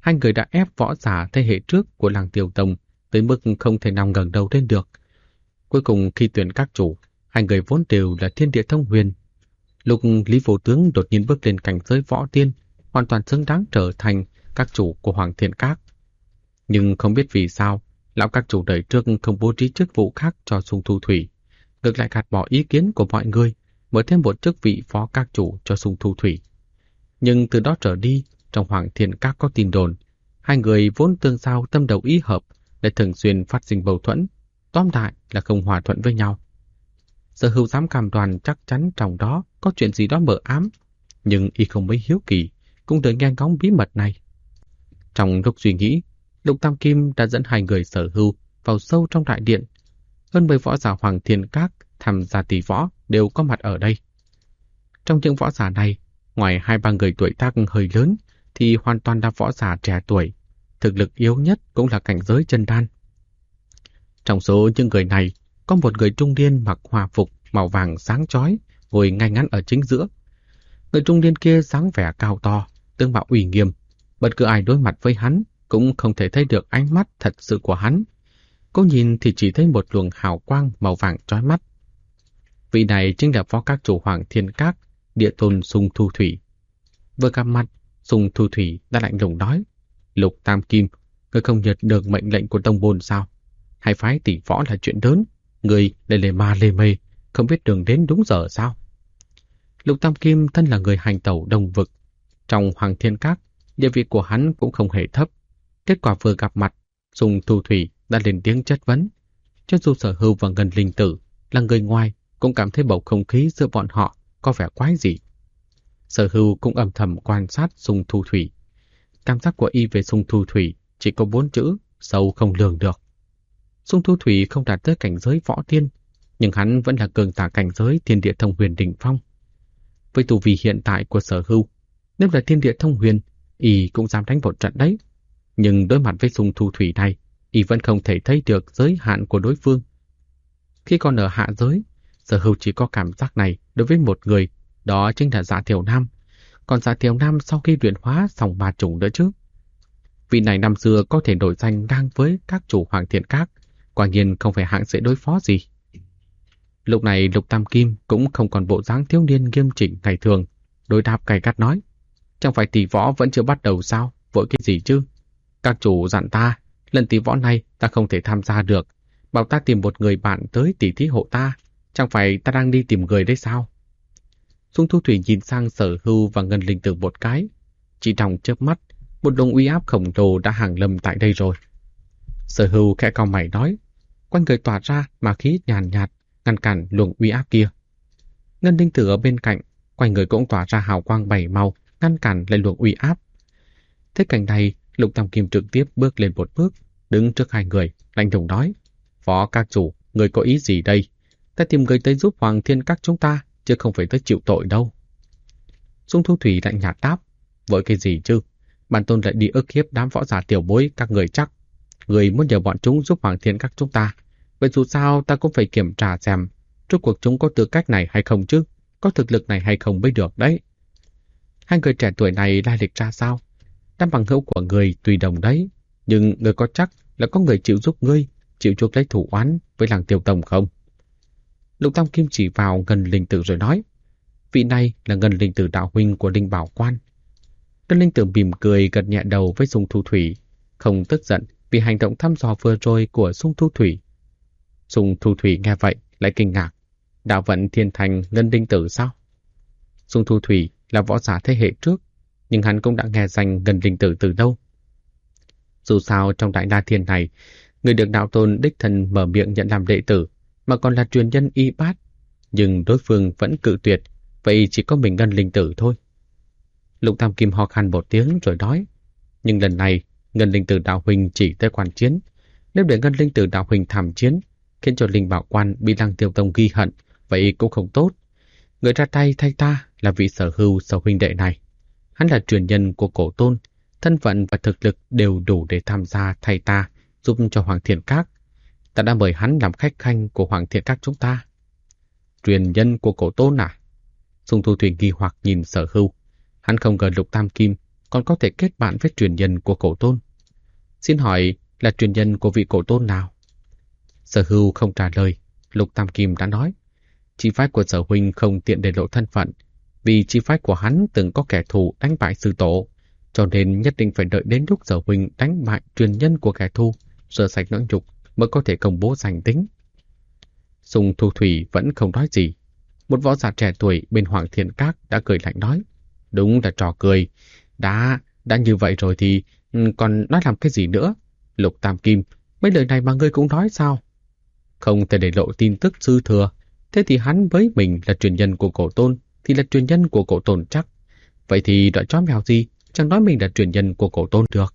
Hai người đã ép võ giả thế hệ trước của làng Tiêu Tông tới mức không thể nào ngẩng đầu lên được. Cuối cùng khi tuyển các chủ, hai người vốn đều là thiên địa thông huyền. Lúc Lý Vô Tướng đột nhiên bước lên cảnh giới võ tiên, hoàn toàn xứng đáng trở thành các chủ của Hoàng Thiên Các. Nhưng không biết vì sao, lão các chủ đời trước không bố trí chức vụ khác cho Xung Thu Thủy, ngược lại gạt bỏ ý kiến của mọi người, mở thêm một chức vị phó các chủ cho Xung Thu Thủy. Nhưng từ đó trở đi, trong Hoàng Thiên Các có tin đồn, hai người vốn tương giao tâm đầu ý hợp, để thường xuyên phát sinh mâu thuẫn, tóm lại là không hòa thuận với nhau. Sở Hữu dám cam đoan chắc chắn trong đó có chuyện gì đó mờ ám, nhưng y không mấy hiếu kỳ, cũng đợi nghe ngóng bí mật này. Trong lúc suy nghĩ, Lục Tam Kim đã dẫn hai người Sở Hữu vào sâu trong đại điện. Hơn 10 võ giả Hoàng Thiên Các tham gia tỷ võ đều có mặt ở đây. Trong những võ giả này, ngoài 2-3 người tuổi tác hơi lớn, thì hoàn toàn là võ giả trẻ tuổi. Thực lực yếu nhất cũng là cảnh giới chân đan. Trong số những người này, có một người trung niên mặc hòa phục màu vàng sáng chói, ngồi ngay ngắn ở chính giữa. Người trung niên kia dáng vẻ cao to, tướng mạo uy nghiêm. Bất cứ ai đối mặt với hắn cũng không thể thấy được ánh mắt thật sự của hắn. Cô nhìn thì chỉ thấy một luồng hào quang màu vàng chói mắt. Vị này chính là phó các chủ Hoàng Thiên Các, địa tôn Xung Thu Thủy. Vừa gặp mặt, Xung Thu Thủy đã lạnh lùng nói: Lục Tam Kim, ngươi không nhận được mệnh lệnh của tông môn sao? Hai phái tỷ võ là chuyện lớn, ngươi lề ma lề mê, không biết đường đến đúng giờ sao? Lục Tam Kim thân là người hành tẩu Đông Vực, trong Hoàng Thiên Các, địa vị của hắn cũng không hề thấp. Kết quả vừa gặp mặt, Xung Thu Thủy đã lên tiếng chất vấn. Cho dù Sở Hữu và Ngân Linh Tử là người ngoài, cũng cảm thấy bầu không khí giữa bọn họ có vẻ quái dị. Sở Hữu cũng âm thầm quan sát Xung Thu Thủy. Cảm giác của y về Xung Thu Thủy chỉ có 4 chữ: sâu không lường được. Xung Thu Thủy không đạt tới cảnh giới võ tiên, nhưng hắn vẫn là cường giả cảnh giới thiên địa thông huyền đỉnh phong. Với tu vi hiện tại của Sở Hữu, nếu là thiên địa thông huyền, y cũng dám đánh một trận đấy. Nhưng đối mặt với Xung Thu Thủy này, y vẫn không thể thấy được giới hạn của đối phương. Khi còn ở hạ giới, Sở Hữu chỉ có cảm giác này đối với một người, đó chính là Dạ Thiểu Nam. Còn Dạ Thiểu Nam sau khi luyện hóa xong 3 chủng nữa chứ. Vị này năm xưa có thể nổi danh ngang với các chủ Hoàng Thiên Các, quả nhiên không phải hạng dễ đối phó gì. Lúc này Lục Tam Kim cũng không còn bộ dáng thiếu niên nghiêm chỉnh ngày thường, đối đáp gay gắt nói: Chẳng phải tỷ võ vẫn chưa bắt đầu sao, vội cái gì chứ? Các chủ dặn ta, lần tỷ võ này ta không thể tham gia được, bảo ta tìm một người bạn tới tỷ thí hộ ta, chẳng phải ta đang đi tìm người đấy sao? Xung Thu Thủy nhìn sang Sở Hữu và Ngân Linh Tử một cái, chỉ trong chớp mắt, một luồng uy áp khổng lồ đã hàng lâm tại đây rồi. Sở Hữu khẽ cau mày nói, quanh người tỏa ra mà khí nhàn nhạt, ngăn cản luồng uy áp kia. Ngân Linh Tử ở bên cạnh, quanh người cũng tỏa ra hào quang 7 màu, ngăn cản lại luồng uy áp. Thế cảnh này, Lục Tam Kim trực tiếp bước lên một bước, đứng trước hai người, lạnh lùng nói: Phó các chủ, người có ý gì đây? Ta tìm người tới giúp Hoàng Thiên Các chúng ta, chứ không phải tới chịu tội đâu. Xung Thu Thủy lạnh nhạt đáp: Vội cái gì chứ? Bản tôn lại đi ức hiếp đám võ giả tiểu bối các người chắc. Người muốn nhờ bọn chúng giúp Hoàng Thiên Các chúng ta. Vậy dù sao ta cũng phải kiểm tra xem rốt cuộc chúng có tư cách này hay không chứ, có thực lực này hay không mới được đấy. Hai người trẻ tuổi này lai lịch ra sao? Đám bằng hữu của người tùy đồng đấy, nhưng người có chắc là có người chịu giúp ngươi, chịu chuộc lấy thủ oán với làng Tiêu Tông không? Lục Tam Kim chỉ vào Ngân Linh Tử rồi nói: Vị này là Ngân Linh Tử đạo huynh của Linh Bảo Quan. Ngân Linh Tử mỉm cười gật nhẹ đầu với Xung Thu Thủy, không tức giận vì hành động thăm dò vừa rồi của Xung Thu Thủy. Xung Thu Thủy nghe vậy lại kinh ngạc: Đạo vận thiên thành Ngân Linh Tử sao? Xung Thu Thủy là võ giả thế hệ trước, nhưng hắn cũng đã nghe danh Ngân Linh Tử từ đâu. Dù sao trong Đại La Thiên này, người được đạo tôn đích thân mở miệng nhận làm đệ tử, mà còn là truyền nhân y bát, nhưng đối phương vẫn cự tuyệt, vậy chỉ có mình Ngân Linh Tử thôi. Lục Tam Kim ho khan một tiếng rồi nói: Nhưng lần này Ngân Linh Tử đạo huynh chỉ tới quan chiến, nếu để Ngân Linh Tử đạo huynh tham chiến, khiến cho Linh Bảo Quan bị Lăng Tiêu Tông ghi hận, vậy cũng không tốt. Người ra tay thay ta là vị Sở Hữu Sở huynh đệ này. Hắn là truyền nhân của Cổ Tôn, thân phận và thực lực đều đủ để tham gia thay ta, giúp cho Hoàng Thiên Các. Ta đã mời hắn làm khách khanh của Hoàng Thiên Các chúng ta. Truyền nhân của Cổ Tôn à? Xung Thu Thủy nghi hoặc nhìn Sở Hữu. Hắn không ngờ Lục Tam Kim còn có thể kết bạn với truyền nhân của Cổ Tôn. Xin hỏi là truyền nhân của vị Cổ Tôn nào? Sở Hưu không trả lời. Lục Tam Kim đã nói, chi phái của Sở huynh không tiện để lộ thân phận, vì chi phái của hắn từng có kẻ thù đánh bại sư tổ, cho nên nhất định phải đợi đến lúc Sở huynh đánh bại truyền nhân của kẻ thù, rửa sạch nỗi nhục mới có thể công bố danh tính. Sùng Thu Thủy vẫn không nói gì. Một võ giả trẻ tuổi bên Hoàng Thiên Các đã cười lạnh nói, đúng là trò cười. Đã như vậy rồi thì còn nói làm cái gì nữa? Lục Tam Kim, mấy lời này mà ngươi cũng nói sao? Không thể để lộ tin tức sư thừa. Thế thì hắn với mình là truyền nhân của Cổ Tôn thì là truyền nhân của Cổ Tôn chắc. Vậy thì đợi chó mèo gì, chẳng nói mình là truyền nhân của Cổ Tôn được.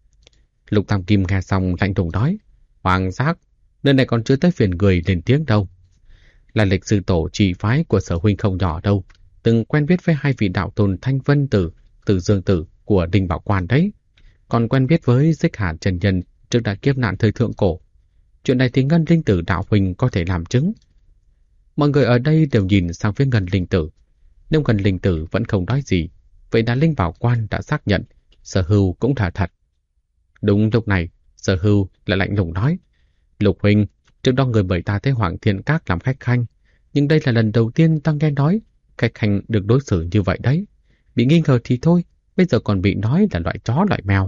Lục Tam Kim nghe xong lạnh lùng nói, Hoàng Giác, nơi này còn chưa tới phiền người lên tiếng đâu. Là lịch sư tổ chỉ phái của Sở huynh không nhỏ đâu, từng quen biết với hai vị đạo tôn Thanh Vân Tử, Tử Dương Tử của Đình Bảo Quan đấy. Còn quen biết với Dích Hà Chân Nhân trước đại kiếp nạn thời thượng cổ. Chuyện này thì Ngân Linh Tử đạo huynh có thể làm chứng. Mọi người ở đây đều nhìn sang phía Ngân Linh Tử. Nếu Ngân Linh Tử vẫn không nói gì, vậy là Linh Bảo Quan đã xác nhận Sở Hưu cũng là thật. Đúng lúc này, Sở Hưu lại lạnh lùng nói, Lục huynh, trước đó người mời ta tới Hoàng Thiên Các làm khách khanh, nhưng đây là lần đầu tiên ta nghe nói khách khanh được đối xử như vậy đấy. Bị nghi ngờ thì thôi, bây giờ còn bị nói là loại chó loại mèo.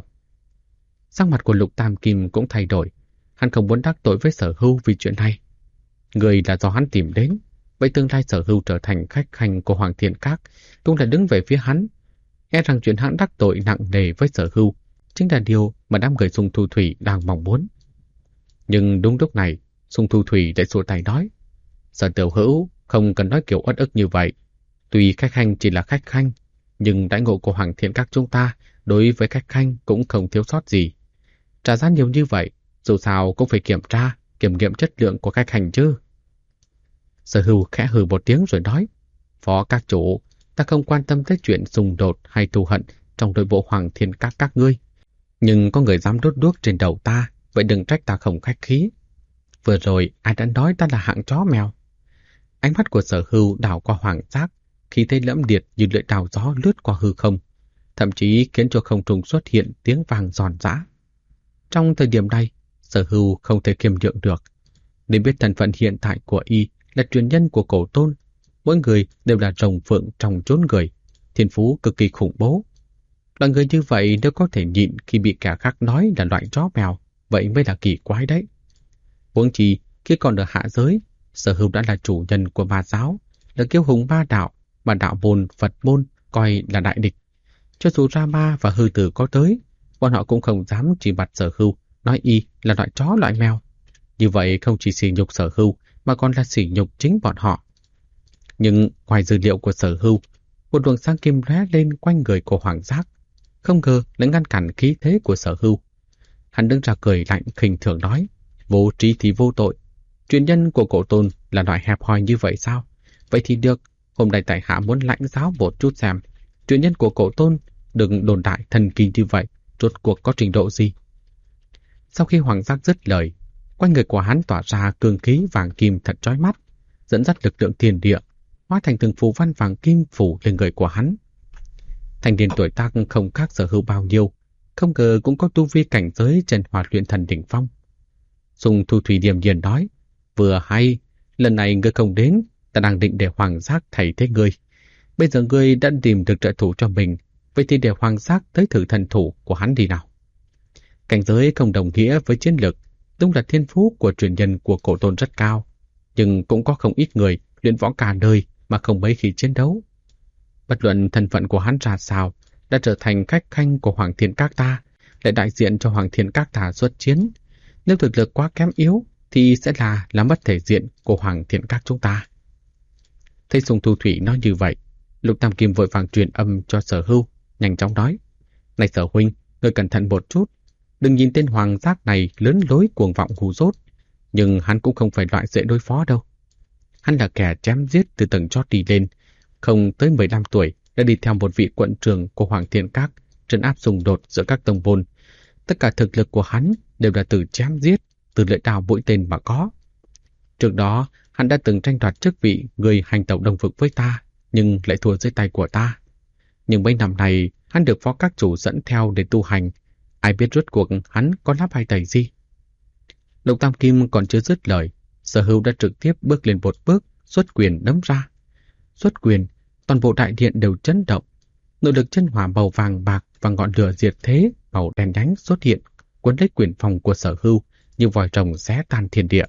Sắc mặt của Lục Tam Kim cũng thay đổi. Hắn không muốn đắc tội với Sở Hưu vì chuyện này. Người là do hắn tìm đến, vậy tương lai Sở Hưu trở thành khách khanh của Hoàng Thiên Các cũng là đứng về phía hắn. E rằng chuyện hắn đắc tội nặng nề với Sở Hưu chính là điều mà đám người Sùng Thu Thủy đang mong muốn. Nhưng đúng lúc này, Sùng Thu Thủy lại xua tay nói, Sở Tiểu Hữu không cần nói kiểu uất ức như vậy. Tuy khách khanh chỉ là khách khanh, nhưng đãi ngộ của Hoàng Thiên Các chúng ta đối với khách khanh cũng không thiếu sót gì. Trả giá nhiều như vậy, dù sao cũng phải kiểm nghiệm chất lượng của khách khanh chứ. Sở Hưu khẽ hừ một tiếng rồi nói, Phó các chủ, ta không quan tâm tới chuyện xung đột hay thù hận trong nội bộ Hoàng Thiên các ngươi. Nhưng có người dám đốt đuốc trên đầu ta, vậy đừng trách ta không khách khí. Vừa rồi ai đã nói ta là hạng chó mèo? Ánh mắt của Sở Hưu đảo qua Hoàng Giác, khi thấy lẫm liệt như lưỡi đào gió lướt qua hư không, thậm chí khiến cho không trung xuất hiện tiếng vang giòn giã. Trong thời điểm này, Sở Hưu không thể kiềm nhượng được. Nên biết thân phận hiện tại của y là truyền nhân của Cổ Tôn, mỗi người đều là rồng phượng trong chốn người, thiên phú cực kỳ khủng bố. Là người như vậy nếu có thể nhịn khi bị kẻ khác nói là loại chó mèo, vậy mới là kỳ quái đấy. Huống chi khi còn ở hạ giới, Sở Hưu đã là chủ nhân của ba giáo, là kiêu hùng ba đạo mà đạo môn, Phật môn coi là đại địch. Cho dù Rama và Hư Tử có tới, bọn họ cũng không dám chỉ mặt Sở Hưu, nói y là loại chó loại mèo. Như vậy không chỉ sỉ nhục Sở Hưu mà còn là sỉ nhục chính bọn họ. Nhưng ngoài dữ liệu của Sở Hưu, một luồng sáng kim lóe lên quanh người của Hoàng Giác, không ngờ lại ngăn cản khí thế của Sở Hưu. Hắn đứng ra cười lạnh khinh thường nói, vô trí thì vô tội. Truyền nhân của Cổ Tôn là loại hẹp hòi như vậy sao? Vậy thì được, hôm nay tại hạ muốn lãnh giáo một chút xem, truyền nhân của Cổ Tôn đừng đồn đại thần kỳ như vậy, rốt cuộc có trình độ gì? Sau khi Hoàng Giác dứt lời, quanh người của hắn tỏa ra cương khí vàng kim thật chói mắt, dẫn dắt lực lượng thiên địa, hóa thành từng phù văn vàng kim phủ lên người của hắn. Thanh niên tuổi tác không khác Sở Hưu bao nhiêu, không ngờ cũng có tu vi cảnh giới trên Hỏa Luyện Thần đỉnh phong. Sùng Thu Thủy điềm nhiên nói, vừa hay, lần này ngươi không đến, ta đang định để Hoàng Giác thay thế ngươi. Bây giờ ngươi đã tìm được trợ thủ cho mình, vậy thì để Hoàng Giác tới thử thần thủ của hắn đi nào. Cảnh giới không đồng nghĩa với chiến lược, đúng là thiên phú của truyền nhân của Cổ Tôn rất cao, nhưng cũng có không ít người luyện võ cả đời mà không mấy khi chiến đấu. Bất luận thân phận của hắn ra sao, đã trở thành khách khanh của Hoàng Thiên Các ta, lại đại diện cho Hoàng Thiên Các ta xuất chiến. Nếu thực lực quá kém yếu, thì sẽ là mất thể diện của Hoàng Thiên Các chúng ta. Thấy Sùng Thu Thủy nói như vậy, Lục Tam Kim vội vàng truyền âm cho Sở Hưu, nhanh chóng nói, này Sở huynh, ngươi cẩn thận một chút, đừng nhìn tên Hoàng Giác này lớn lối cuồng vọng hù dốt, nhưng hắn cũng không phải loại dễ đối phó đâu. Hắn là kẻ chém giết từ tầng chót đi lên, không tới 15 tuổi đã đi theo một vị quận trưởng của Hoàng Thiên Các trấn áp xung đột giữa các tông môn. Tất cả thực lực của hắn đều là từ chém giết, từ lưỡi đao mũi tên mà có. Trước đó, hắn đã từng tranh đoạt chức vị người hành tẩu Đông Vực với ta, nhưng lại thua dưới tay của ta. Nhưng mấy năm này hắn được phó các chủ dẫn theo để tu hành, ai biết rốt cuộc hắn có lá bài tẩy gì. Lục Tam Kim còn chưa dứt lời, Sở Hưu đã trực tiếp bước lên một bước, xuất quyền đấm ra. Xuất quyền, toàn bộ đại điện đều chấn động. Nội lực chân hỏa màu vàng bạc và ngọn lửa diệt thế màu đen nhánh xuất hiện, cuốn lấy quyền phòng của Sở Hưu như vòi rồng xé tan thiên địa.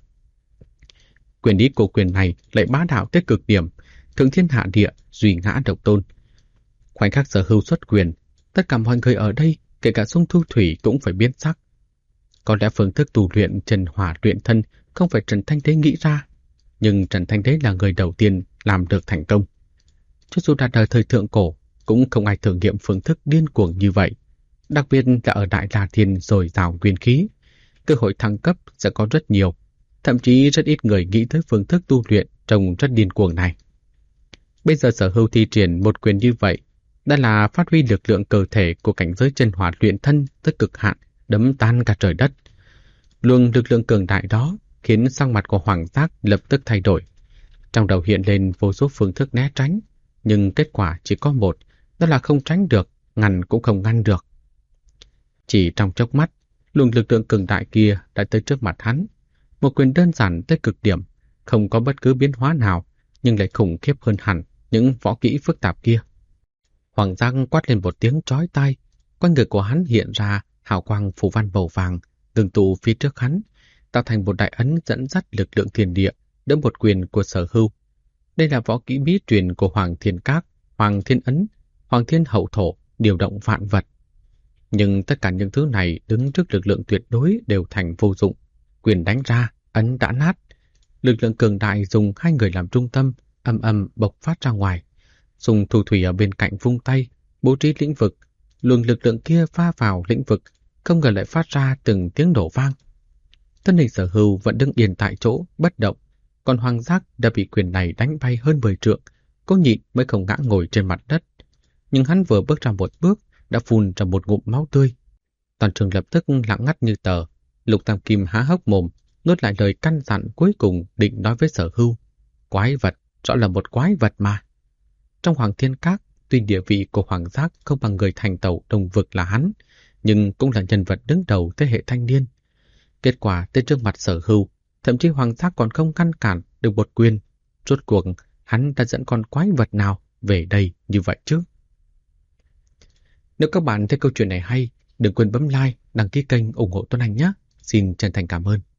Quyền ý của quyền này lại bá đạo tới cực điểm, thượng thiên hạ địa, duy ngã độc tôn. Khoảnh khắc Sở Hưu xuất quyền, tất cả mọi người ở đây, kể cả Sung Thu Thủy cũng phải biến sắc. Có lẽ phương thức tu luyện Trần Hỏa luyện thân không phải Trần Thanh Đế nghĩ ra, nhưng Trần Thanh Đế là người đầu tiên làm được thành công. Cho dù đã đời thời thượng cổ, cũng không ai thử nghiệm phương thức điên cuồng như vậy. Đặc biệt là ở Đại La Thiên dồi dào nguyên khí, cơ hội thăng cấp sẽ có rất nhiều, thậm chí rất ít người nghĩ tới phương thức tu luyện trông rất điên cuồng này. Bây giờ Sở Hưu thi triển một quyền như vậy, đã là phát huy lực lượng cơ thể của cảnh giới chân hỏa luyện thân tới cực hạn, đấm tan cả trời đất. Luồng lực lượng cường đại đó khiến sắc mặt của Hoàng Giác lập tức thay đổi. Trong đầu hiện lên vô số phương thức né tránh, nhưng kết quả chỉ có một, đó là không tránh được, ngăn cũng không ngăn được. Chỉ trong chốc mắt, luồng lực lượng cường đại kia đã tới trước mặt hắn. Một quyền đơn giản tới cực điểm, không có bất cứ biến hóa nào, nhưng lại khủng khiếp hơn hẳn những võ kỹ phức tạp kia. Hoàng Giác quát lên một tiếng chói tai, quanh người của hắn hiện ra hào quang phủ văn màu vàng, ngưng tụ phía trước hắn, tạo thành một đại ấn dẫn dắt lực lượng thiên địa, đỡ một quyền của Sở Hưu. Đây là võ kỹ bí truyền của Hoàng Thiên Các, Hoàng Thiên Ấn, Hoàng Thiên Hậu Thổ, điều động vạn vật. Nhưng tất cả những thứ này đứng trước lực lượng tuyệt đối đều thành vô dụng. Quyền đánh ra, ấn đã nát. Lực lượng cường đại dùng hai người làm trung tâm, âm âm bộc phát ra ngoài. Sung Thu Thủy ở bên cạnh vung tay, bố trí lĩnh vực. Luồng lực lượng kia pha vào lĩnh vực, không ngờ lại phát ra từng tiếng nổ vang. Thân hình Sở Hưu vẫn đứng yên tại chỗ, bất động. Còn Hoàng Giác đã bị quyền này đánh bay hơn 10 trượng, cố nhịn mới không ngã ngồi trên mặt đất. Nhưng hắn vừa bước ra một bước, đã phun ra một ngụm máu tươi. Toàn trường lập tức lặng ngắt như tờ. Lục Tam Kim há hốc mồm, nuốt lại lời căn dặn cuối cùng định nói với Sở Hưu. Quái vật, rõ là một quái vật mà. Trong Hoàng Thiên Các, tuy địa vị của Hoàng Giác không bằng người thành tẩu đồng vực là hắn, nhưng cũng là nhân vật đứng đầu thế hệ thanh niên. Kết quả tới trước mặt Sở Hưu, thậm chí Hoàng Giác còn không ngăn cản được một quyền. Rốt cuộc, hắn đã dẫn con quái vật nào về đây như vậy chứ? Nếu các bạn thấy câu chuyện này hay, đừng quên bấm like, đăng ký kênh ủng hộ Tuấn Anh nhé. Xin chân thành cảm ơn.